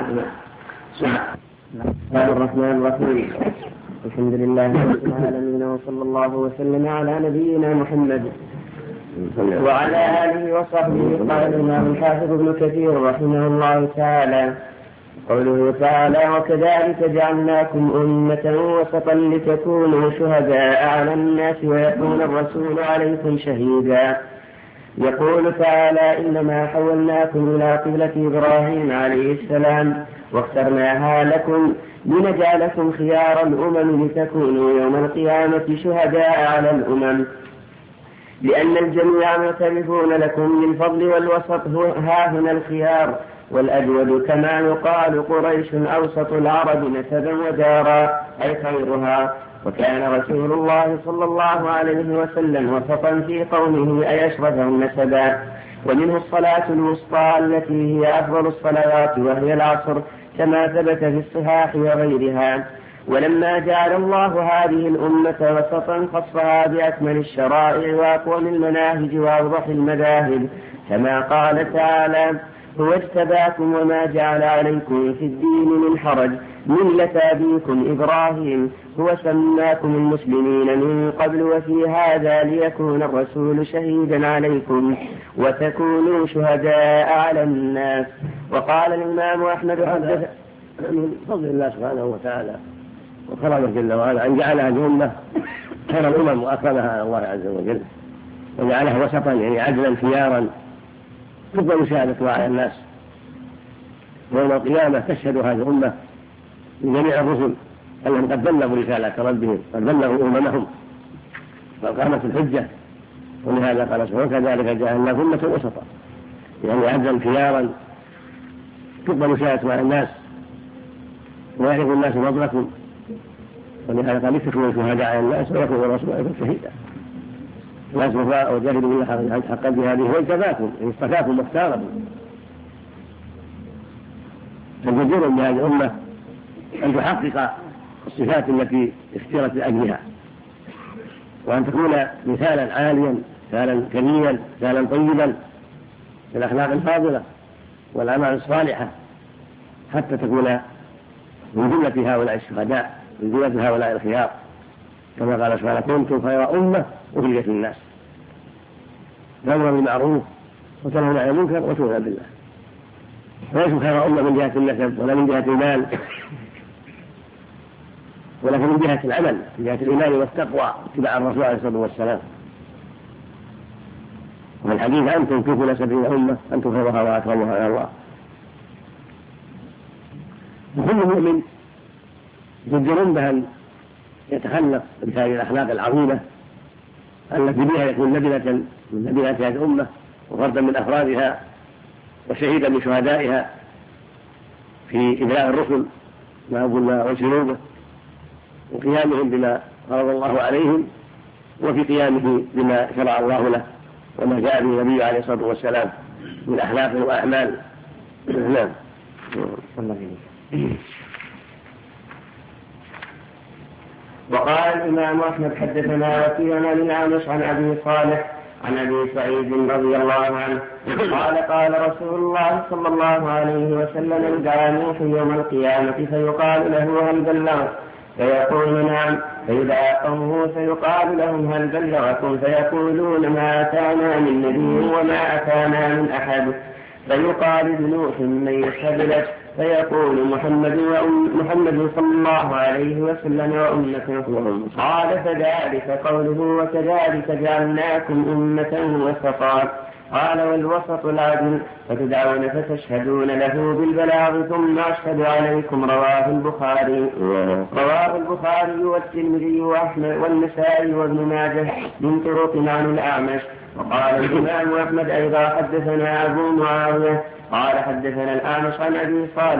بسم الله الرحمن الرحيم. الحمد لله رب العالمين، وصلى الله وسلم على نبينا محمد وعلى آله وصحبه. قال الإمام الحافظ ابن كثير رحمه الله تعالى: قوله تعالى: وكذلك جعلناكم أمة وسطا لتكونوا شهداء على الناس ويكون الرسول عليكم شهيدا. يقول تعالى: إنما حولناكم إلى قبلة إبراهيم عليه السلام واخترناها لكم لنجعلكم خيار الأمم لتكونوا يوم القيامة شهداء على الأمم، لأن الجميع معترفون لكم بالفضل، والوسط ها هنا الخيار، والأجود كما يقال قريش أوسط العرب نسبا ودارا أي خيرها. وكان رسول الله صلى الله عليه وسلم وسطا في قومه أي أشرفهم نسبا. ومنه الصلاة الوسطى التي هي أفضل الصلوات وهي العصر، كما ثبت في الصحاح وغيرها. ولما جعل الله هذه الأمة وسطا خصها بأكمل الشرائع وأقوم المناهج وأوضح المذاهب، كما قال تعالى: هو اجتباكم وما جعل عليكم في الدين من حرج ملة أبيكم إبراهيم هو سماكم المسلمين من قبل وفي هذا ليكون الرسول شهيدا عليكم وتكونوا شهداء على الناس. وقال الإمام أحمد من فضل الله سبحانه وتعالى وكرمه جل وعلا أن جعلها الأمة خير الأمم وأكرمها على الله عز وجل، وجعلها وسطا يعني عدلا خيارا تقبل شهادتها على الناس. يوم القيامة تشهد هذه الأمة لجميع الرسل أنهم قد بلغوا رسالة ربهم، قد بلغوا أممهم، فقامت الحجة. ولهذا قال سبحانه: كذلك جعلناكم أمة وسطا، يعني عدلا خيارا تقبل شهادتها على الناس ويعرف الناس فضلكم. ولهذا قال: لتكونوا شهداء على الناس ويكون الرسول عليكم شهيدا. لا سوف وجاهدوا بالله حق جهاده واجتباكم، يعني اصطفاكم واختاركم. فالجدير بهذه الأمة أن تحقق الصفات التي اختيرت لأجلها، وأن تكون مثالا عاليا، مثالا كريما، مثالا طيبا في الأخلاق الفاضلة والأعمال الصالحة، حتى تكون من جملة هؤلاء الشهداء، من جملة هؤلاء الخيار، كما قال سبحانه: كنتم خير أمة أخرجت للناس تأمرون بالمعروف وتنهون عن المنكر وتؤمنون بالله. وليسوا خير أمة من جهة النسب ولا من جهة المال، ولكن من جهة العمل، من جهة الإيمان والتقوى اتباع الرسول عليه الصلاة والسلام. وفي الحديث: أنتم كيف نسب الأمة أنتم خيرها وأكرمها على الله. وكل مؤمن جدير بأن يتخلق بهذه الأخلاق العظيمة التي بها يكون لبنة من لبنات هذه الأمة وفردا من أفرادها وشهيدا لشهدائها في إبلاغ الرسل ما قلنا وانشروا به، وقيامهم بما فرض الله عليهم، وفي قيامه بما شرع الله له وما جاء به النبي عليه الصلاة والسلام من أخلاق وأعمال. نعم. وقال الإمام أحمد: حدثنا وكيع عن الأعمش عن أبي صالح عن أبي سعيد رضي الله عنه قال: قال رسول الله صلى الله عليه وسلم: يدعى نوح يوم القيامة فيقال له: هل بلغت؟ فيقول: نعم. فيدعى قومه فيقال لهم: هل بلغكم؟ فيقولون: ما أتانا من نبي وما أتانا من أحد. فيقال لنوح: من يشهد لك؟ فيقول: محمد صلى الله عليه وسلم وأمته. قال: فذلك قوله: وكذلك جعلناكم أمة وسطا. قال: والوسط العدل، فتدعون فتشهدون له بالبلاغ ثم أشهد عليكم. رواه البخاري والترمذي وأحمد والنسائي وابن ماجه من طرق عن الأعمش. وقال الإمام أحمد أيضا: حدثنا أبو معاوية قال: حدثنا الأعمش عن أبي صالح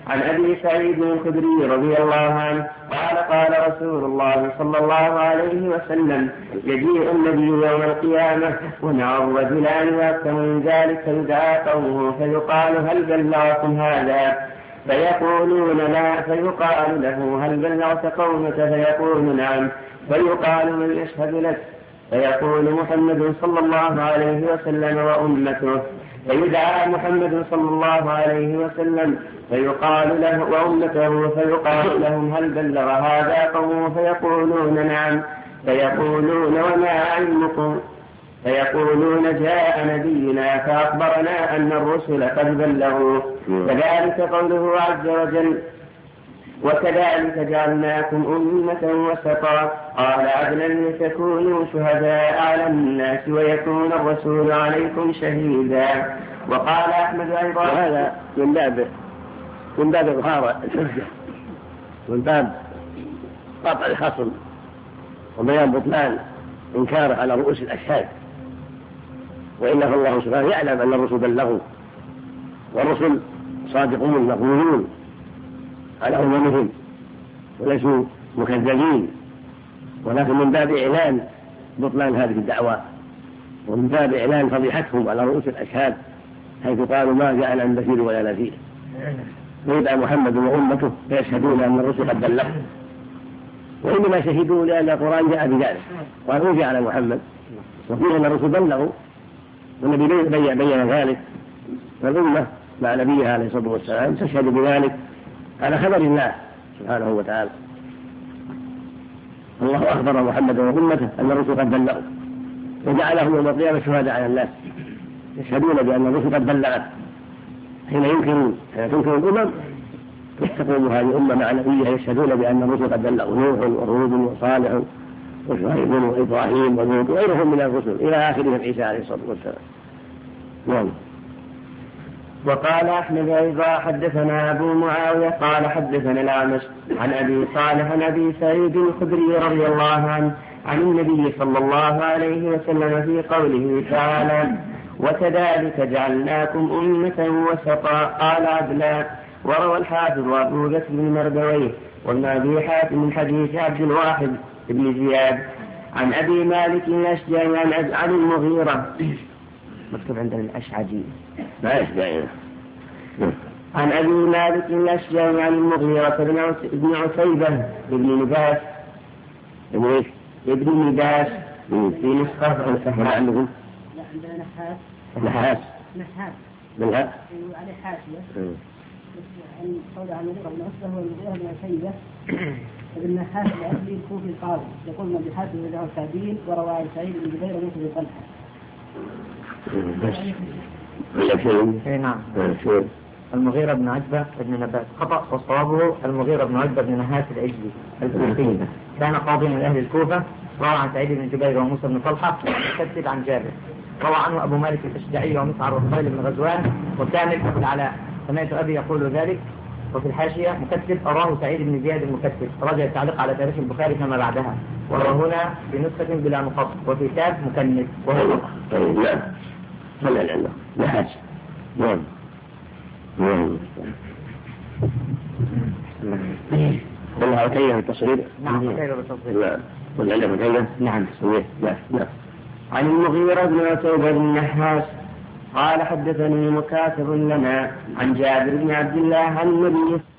عن أبي سعيد الخدري رضي الله عنه قال رسول الله صلى الله عليه وسلم: يجيء النبي يوم القيامة ومعه رجلان وأكثر من ذلك فيدعى قومه فيقال: هل بلغكم هذا؟ فيقولون لا. فيقال له: هل بلغت قومك؟ فيقول: نعم. فيقال: من يشهد لك؟ فيقول: محمد صلى الله عليه وسلم وأمته. فيدعى محمد صلى الله عليه وسلم فيقال له وأمته فيقال لهم: هل بلغ هذا قومه؟ فيقولون: نعم. فيقولون: وما علمكم؟ فيقولون: جاء نبينا فأخبرنا أن الرسل قد بلغوا. كذلك قوله عز وجل: وكذلك جعلناكم أمة وسطا قال: عدلا لتكونوا شهداء على الناس ويكون الرسول عليكم شهيدا. وقال أحمد أيضا: وهذا من باب إظهار الحجة ومن باب قطع الخصم وبيان بطلان إنكاره على رؤوس الأشهاد. وإلا فالله سبحانه يعلم أن الرسل بلغوا، والرسل صادقون مقبولون على أممهم وليسوا مكذبين، ولكن من باب إعلان بطلان هذه الدعوة ومن باب إعلان فضيحتهم على رؤوس الأشهاد حيث قالوا: ما جاءنا من بشير ولا نذير. ويدعى محمد وأمته فيشهدون أن الرسل قد بلغوا، وإنما شهدوا لأن القرآن جاء بذلك وقال: أوحي على محمد، وقيل أن الرسل بلغوا والنبي بين ذلك، فالأمة مع نبيها عليه الصلاة والسلام تشهد بذلك على خبر الله سبحانه وتعالى. الله أخبر محمد وأمته أن الرسل قد بلغوا وجعلهم يوم القيامة شهداء على الناس، يشهدون بأن الرسل قد بلغت. حين تنكر الأمم تقوم هذه الأمة مع نبيها يشهدون بأن الرسل قد بلغوا: نوح وهود وصالح وشعيب وإبراهيم ولوط وغيرهم من الرسل إلى آخرهم عيسى عليه الصلاة والسلام. نعم. وقال أحمد أيضا: حدثنا أبو معاوية قال حدثنا الأعمش عن أبي صالح عن أبي سعيد الخدري رضي الله عنه عن النبي صلى الله عليه وسلم في قوله تعالى: وكذلك جعلناكم أمة وسطا قال عدلا. وروى الحافظ أبو بكر بن مردويه وابن أبي حاتم من حديث عبد الواحد بن زياد عن أبي مالك الأشجعي عن المغيرة، مكتوب عندنا الأشعجي، عن أبي مالك الأشجعي عن المغيرة بن عتيبة بن نباس ابن نباس في نسخة السهرة عندهم نحاس عليه حاشية عن قول عن المغيرة بن عتبة والمغيرة بن عتيبة ابن نحاس الأسدي الكوفي القاضي يقول: ابن حاتم بن سعدين وروى عن سعيد بن جبير بن طلحة. نعم. المغيرة بن عتبة بن نباس خطأ، وصوابه المغيرة بن عتبة بن نحاس العجلي الكوفي، كان قاضيا من أهل الكوفة، روى عن سعيد بن جبير وموسى بن طلحة وكتب عن جابر، روى عنه أبو مالك الأشجعي ومسعر والخيل بن غزوان وكامل أبو العلاء. سمعت أبي يقول ذلك. وفي الحاشية مكتب: أراه سعيد بن زياد المكتب، رجع التعليق على تاريخ البخاري كما بعدها، وهو هنا بنسخة بلا مقص، وفي كتاب مكنس وهو لا صلى الله نحاس. نعم. والله عتيبة بالتصريف. نعم عتيبة بالتصريف. لا والعلم عتيبة. نعم. لا. عن المغيرة بن عتيبة بن نحاس قال: حدثني مكاتب لنا عن جابر بن عبد الله عن النبي